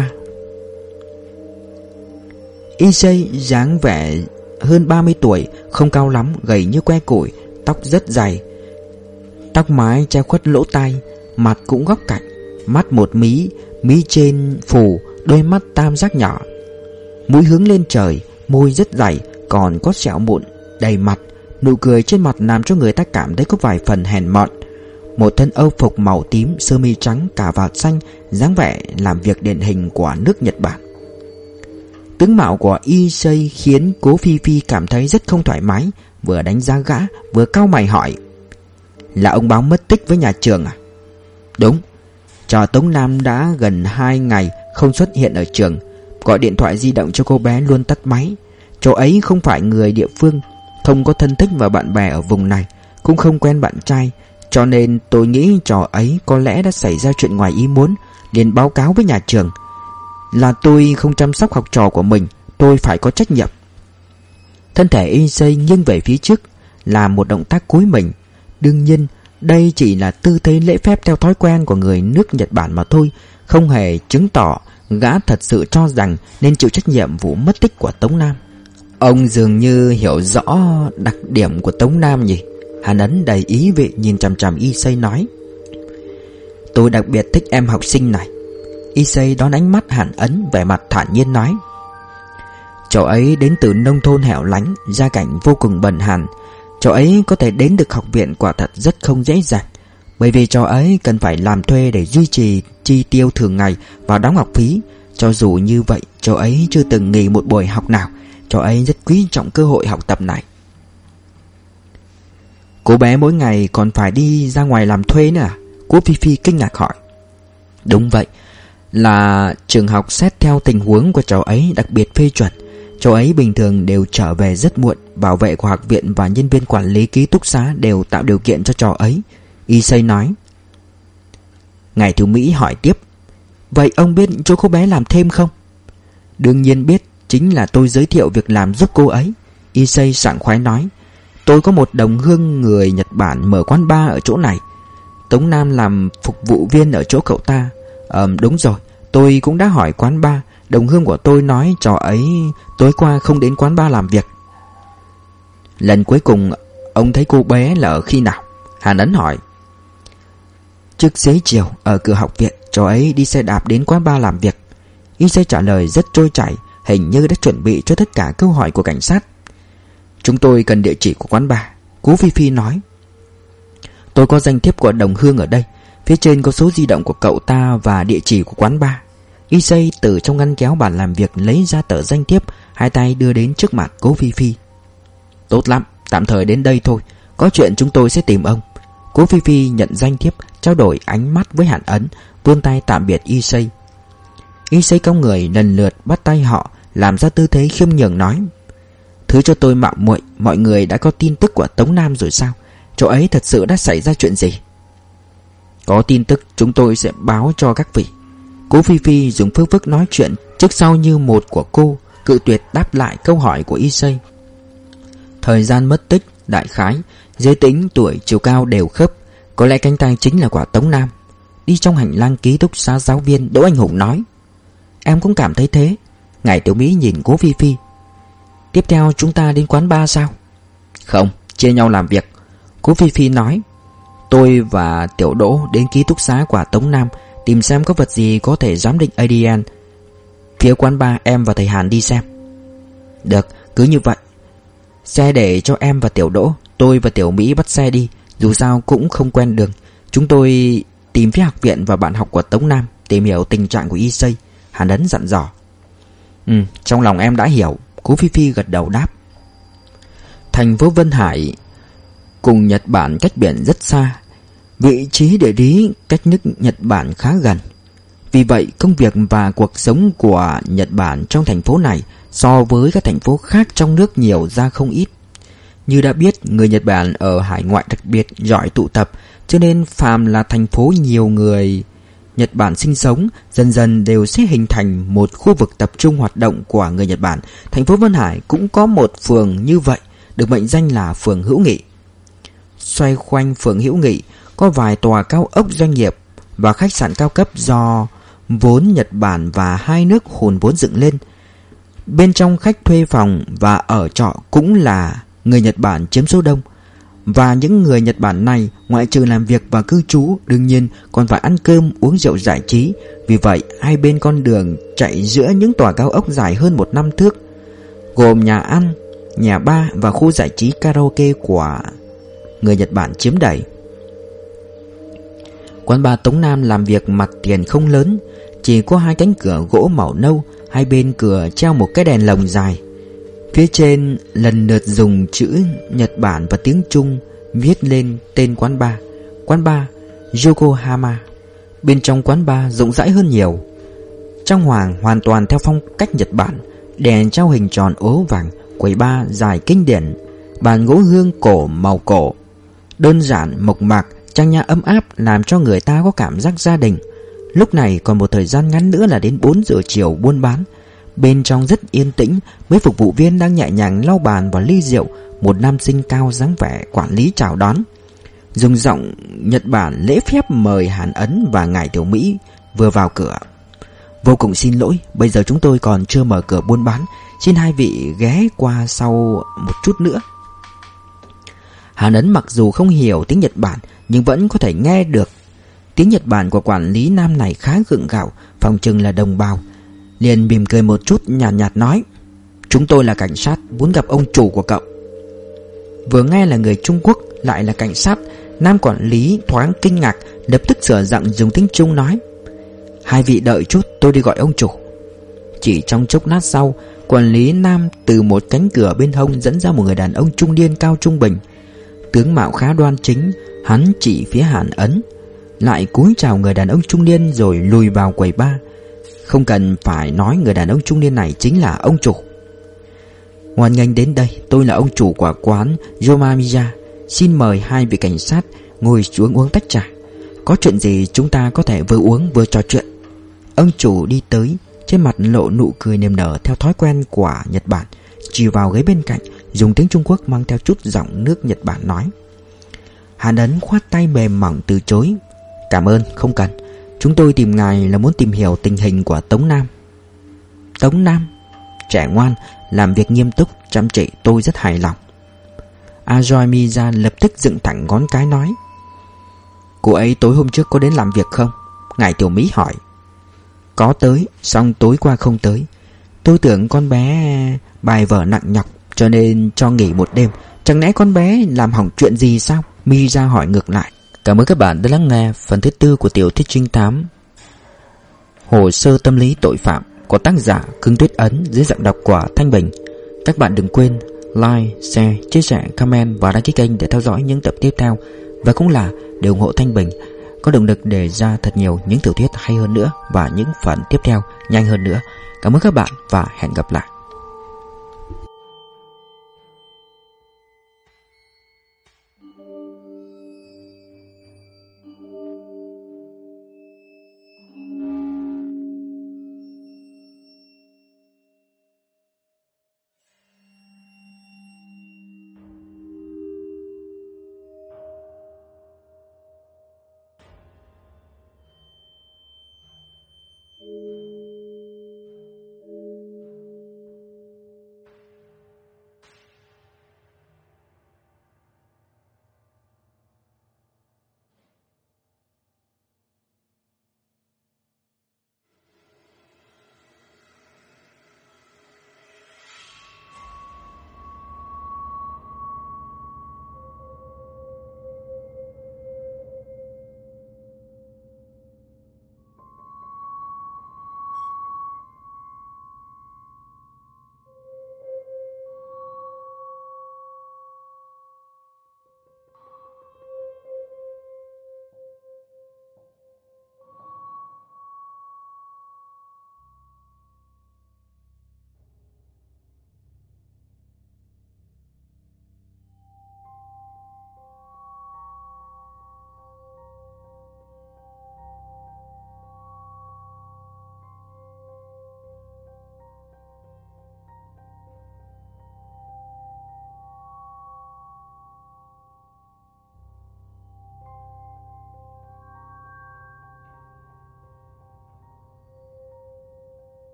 Issei dáng vẻ hơn 30 tuổi, không cao lắm, gầy như que củi, tóc rất dài, tóc mái che khuất lỗ tai, mặt cũng góc cạnh, mắt một mí, mí trên phù, đôi mắt tam giác nhỏ, mũi hướng lên trời, môi rất dày, còn có sẹo mụn đầy mặt. Nụ cười trên mặt làm cho người ta cảm thấy có vài phần hèn mọn. Một thân âu phục màu tím, sơ mi trắng, cà vạt xanh, dáng vẻ làm việc điển hình của nước Nhật Bản. Tướng mạo của Issei khiến Cố Phi Phi cảm thấy rất không thoải mái, vừa đánh giá gã vừa cau mày hỏi: là ông báo mất tích với nhà trường à? Đúng. Trò Tống Nam đã gần 2 ngày không xuất hiện ở trường. Gọi điện thoại di động cho cô bé luôn tắt máy. Cháu ấy không phải người địa phương, không có thân thích và bạn bè ở vùng này, cũng không quen bạn trai, cho nên tôi nghĩ trò ấy có lẽ đã xảy ra chuyện ngoài ý muốn, liền báo cáo với nhà trường. Là tôi không chăm sóc học trò của mình, tôi phải có trách nhiệm. Thân thể Issei nghiêng về phía trước, làm một động tác cúi mình. Đương nhiên đây chỉ là tư thế lễ phép theo thói quen của người nước Nhật Bản mà thôi, không hề chứng tỏ gã thật sự cho rằng nên chịu trách nhiệm vụ mất tích của Tống Nam. Ông dường như hiểu rõ đặc điểm của Tống Nam nhỉ? Hàn Ấn đầy ý vị nhìn chằm chằm Issei nói. Tôi đặc biệt thích em học sinh này. Issei đón ánh mắt Hàn Ấn, vẻ mặt thản nhiên nói. Cháu ấy đến từ nông thôn hẻo lánh, gia cảnh vô cùng bần hàn. Cháu ấy có thể đến được học viện quả thật rất không dễ dàng, bởi vì cháu ấy cần phải làm thuê để duy trì chi tiêu thường ngày và đóng học phí. Cho dù như vậy, cháu ấy chưa từng nghỉ một buổi học nào. Cháu ấy rất quý trọng cơ hội học tập này. Cô bé mỗi ngày còn phải đi ra ngoài làm thuê nữa à? Cố Phi Phi kinh ngạc hỏi. Đúng vậy, là trường học xét theo tình huống của cháu ấy đặc biệt phê chuẩn. Cháu ấy bình thường đều trở về rất muộn. Bảo vệ của học viện và nhân viên quản lý ký túc xá đều tạo điều kiện cho cháu ấy, Issei nói. Ngài thiếu Mỹ hỏi tiếp. Vậy ông biết chỗ cô bé làm thêm không? Đương nhiên biết, chính là tôi giới thiệu việc làm giúp cô ấy, Issei sảng khoái nói. Tôi có một đồng hương người Nhật Bản mở quán bar ở chỗ này. Tống Nam làm phục vụ viên ở chỗ cậu ta. Đúng rồi, tôi cũng đã hỏi quán bar. Đồng hương của tôi nói trò ấy tối qua không đến quán bar làm việc. Lần cuối cùng ông thấy cô bé là ở khi nào? Hàn Ấn hỏi. Trước xế chiều ở cửa học viện, trò ấy đi xe đạp đến quán bar làm việc. Issei trả lời rất trôi chảy, hình như đã chuẩn bị cho tất cả câu hỏi của cảnh sát. Chúng tôi cần địa chỉ của quán bar, Cố Phi Phi nói. Tôi có danh thiếp của đồng hương ở đây, phía trên có số di động của cậu ta và địa chỉ của quán bar. Issei từ trong ngăn kéo bàn làm việc lấy ra tờ danh thiếp, hai tay đưa đến trước mặt Cố Phi Phi. Tốt lắm, tạm thời đến đây thôi, có chuyện chúng tôi sẽ tìm ông. Cố Phi Phi nhận danh thiếp, trao đổi ánh mắt với Hàn Ấn, vươn tay tạm biệt Issei. Issei cong người lần lượt bắt tay họ, làm ra tư thế khiêm nhường nói. Thứ cho tôi mạo muội, mọi người đã có tin tức của Tống Nam rồi sao? Chỗ ấy thật sự đã xảy ra chuyện gì? Có tin tức chúng tôi sẽ báo cho các vị. Cố Phi Phi dùng phương thức nói chuyện trước sau như một của cô, cự tuyệt đáp lại câu hỏi của Issei. Thời gian mất tích, đại khái, giới tính, tuổi, chiều cao đều khớp. Có lẽ cánh tay chính là của Tống Nam. Đi trong hành lang ký túc xá giáo viên, Đỗ Anh Hùng nói. Em cũng cảm thấy thế. Ngải Tiểu Mỹ nhìn Cố Phi Phi. Tiếp theo chúng ta đến quán bar sao? Không, chia nhau làm việc. Cố Phi Phi nói. Tôi và Tiểu Đỗ đến ký túc xá của Tống Nam tìm xem có vật gì có thể giám định ADN. Phía quán bar em và thầy Hàn đi xem. Được, cứ như vậy. Xe để cho em và Tiểu Đỗ. Tôi và Tiểu Mỹ bắt xe đi. Dù sao cũng không quen đường. Chúng tôi tìm phía học viện và bạn học của Tống Nam, tìm hiểu tình trạng của Issei. Hàn Ấn dặn dò. Trong lòng em đã hiểu. Cố Phi Phi gật đầu đáp. Thành phố Vân Hải cùng Nhật Bản cách biển rất xa. Vị trí địa lý cách nước Nhật Bản khá gần. Vì vậy công việc và cuộc sống của Nhật Bản trong thành phố này so với các thành phố khác trong nước nhiều ra không ít. Như đã biết, người Nhật Bản ở hải ngoại đặc biệt giỏi tụ tập, cho nên phàm là thành phố nhiều người Nhật Bản sinh sống, dần dần đều sẽ hình thành một khu vực tập trung hoạt động của người Nhật Bản. Thành phố Vân Hải cũng có một phường như vậy, được mệnh danh là phường Hữu Nghị. Xoay quanh phường Hữu Nghị có vài tòa cao ốc doanh nghiệp và khách sạn cao cấp do vốn Nhật Bản và hai nước hùn vốn dựng lên. Bên trong khách thuê phòng và ở trọ cũng là người Nhật Bản chiếm số đông. Và những người Nhật Bản này ngoại trừ làm việc và cư trú, đương nhiên còn phải ăn cơm uống rượu giải trí. Vì vậy hai bên con đường chạy giữa những tòa cao ốc dài hơn 1 năm thước, gồm nhà ăn, nhà bar và khu giải trí karaoke của người Nhật Bản chiếm đầy. Quán bar Tống Nam làm việc mặt tiền không lớn, chỉ có 2 cánh cửa gỗ màu nâu, hai bên cửa treo một cái đèn lồng dài. Phía trên lần lượt dùng chữ Nhật Bản và tiếng Trung viết lên tên quán bar Yokohama. Bên trong quán bar rộng rãi hơn nhiều. Trang hoàng hoàn toàn theo phong cách Nhật Bản, đèn treo hình tròn ố vàng, quầy bar dài kinh điển, bàn gỗ hương cổ màu cổ, đơn giản mộc mạc, trang nhã ấm áp làm cho người ta có cảm giác gia đình. Lúc này còn một thời gian ngắn nữa là đến 4 giờ chiều buôn bán. Bên trong rất yên tĩnh, mấy phục vụ viên đang nhẹ nhàng lau bàn và ly rượu. Một nam sinh cao dáng vẻ quản lý chào đón, dùng giọng Nhật Bản lễ phép mời Hàn Ấn và Ngải Tiểu Mỹ vừa vào cửa. Vô cùng xin lỗi, bây giờ chúng tôi còn chưa mở cửa buôn bán, xin hai vị ghé qua sau một chút nữa. Hàn Ấn mặc dù không hiểu tiếng Nhật Bản nhưng vẫn có thể nghe được. Tiếng Nhật Bản của quản lý nam này khá gượng gạo, phòng chừng là đồng bào. Liền mỉm cười một chút, nhàn nhạt nói: chúng tôi là cảnh sát, muốn gặp ông chủ của cậu. Vừa nghe là người Trung Quốc lại là cảnh sát, nam quản lý thoáng kinh ngạc, lập tức sửa giọng dùng tiếng Trung nói: hai vị đợi chút, tôi đi gọi ông chủ. Chỉ trong chốc lát sau, quản lý nam từ một cánh cửa bên hông dẫn ra một người đàn ông trung niên cao trung bình, tướng mạo khá đoan chính. Hắn chỉ phía Hàn Ấn, lại cúi chào người đàn ông trung niên rồi lùi vào quầy bar. Không cần phải nói, người đàn ông trung niên này chính là ông chủ. Hoan nghênh đến đây, tôi là ông chủ của quán Yomamiya. Xin mời hai vị cảnh sát ngồi xuống uống tách trà. Có chuyện gì chúng ta có thể vừa uống vừa trò chuyện. Ông chủ đi tới, trên mặt lộ nụ cười niềm nở theo thói quen của Nhật Bản, chỉ vào ghế bên cạnh, dùng tiếng Trung Quốc mang theo chút giọng nước Nhật Bản nói. Hàn Ấn khoát tay mềm mỏng từ chối: cảm ơn, không cần. Chúng tôi tìm ngài là muốn tìm hiểu tình hình của Tống Nam. Tống Nam trẻ ngoan, làm việc nghiêm túc, chăm chỉ, tôi rất hài lòng. Ajoy Miza lập tức dựng thẳng ngón cái nói: cô ấy tối hôm trước có đến làm việc không? Ngải Tiểu Mỹ hỏi. Có tới, xong tối qua không tới. Tôi tưởng con bé bài vở nặng nhọc cho nên cho nghỉ một đêm. Chẳng lẽ con bé làm hỏng chuyện gì sao? Miza hỏi ngược lại. Cảm ơn các bạn đã lắng nghe phần thứ 4 của tiểu thuyết trinh thám Hồ sơ tâm lý tội phạm của tác giả Cưng Tuyết Ấn dưới giọng đọc của Thanh Bình. Các bạn đừng quên like, share, chia sẻ, comment và đăng ký kênh để theo dõi những tập tiếp theo, và cũng là để ủng hộ Thanh Bình có động lực để ra thật nhiều những tiểu thuyết hay hơn nữa và những phần tiếp theo nhanh hơn nữa. Cảm ơn các bạn và hẹn gặp lại.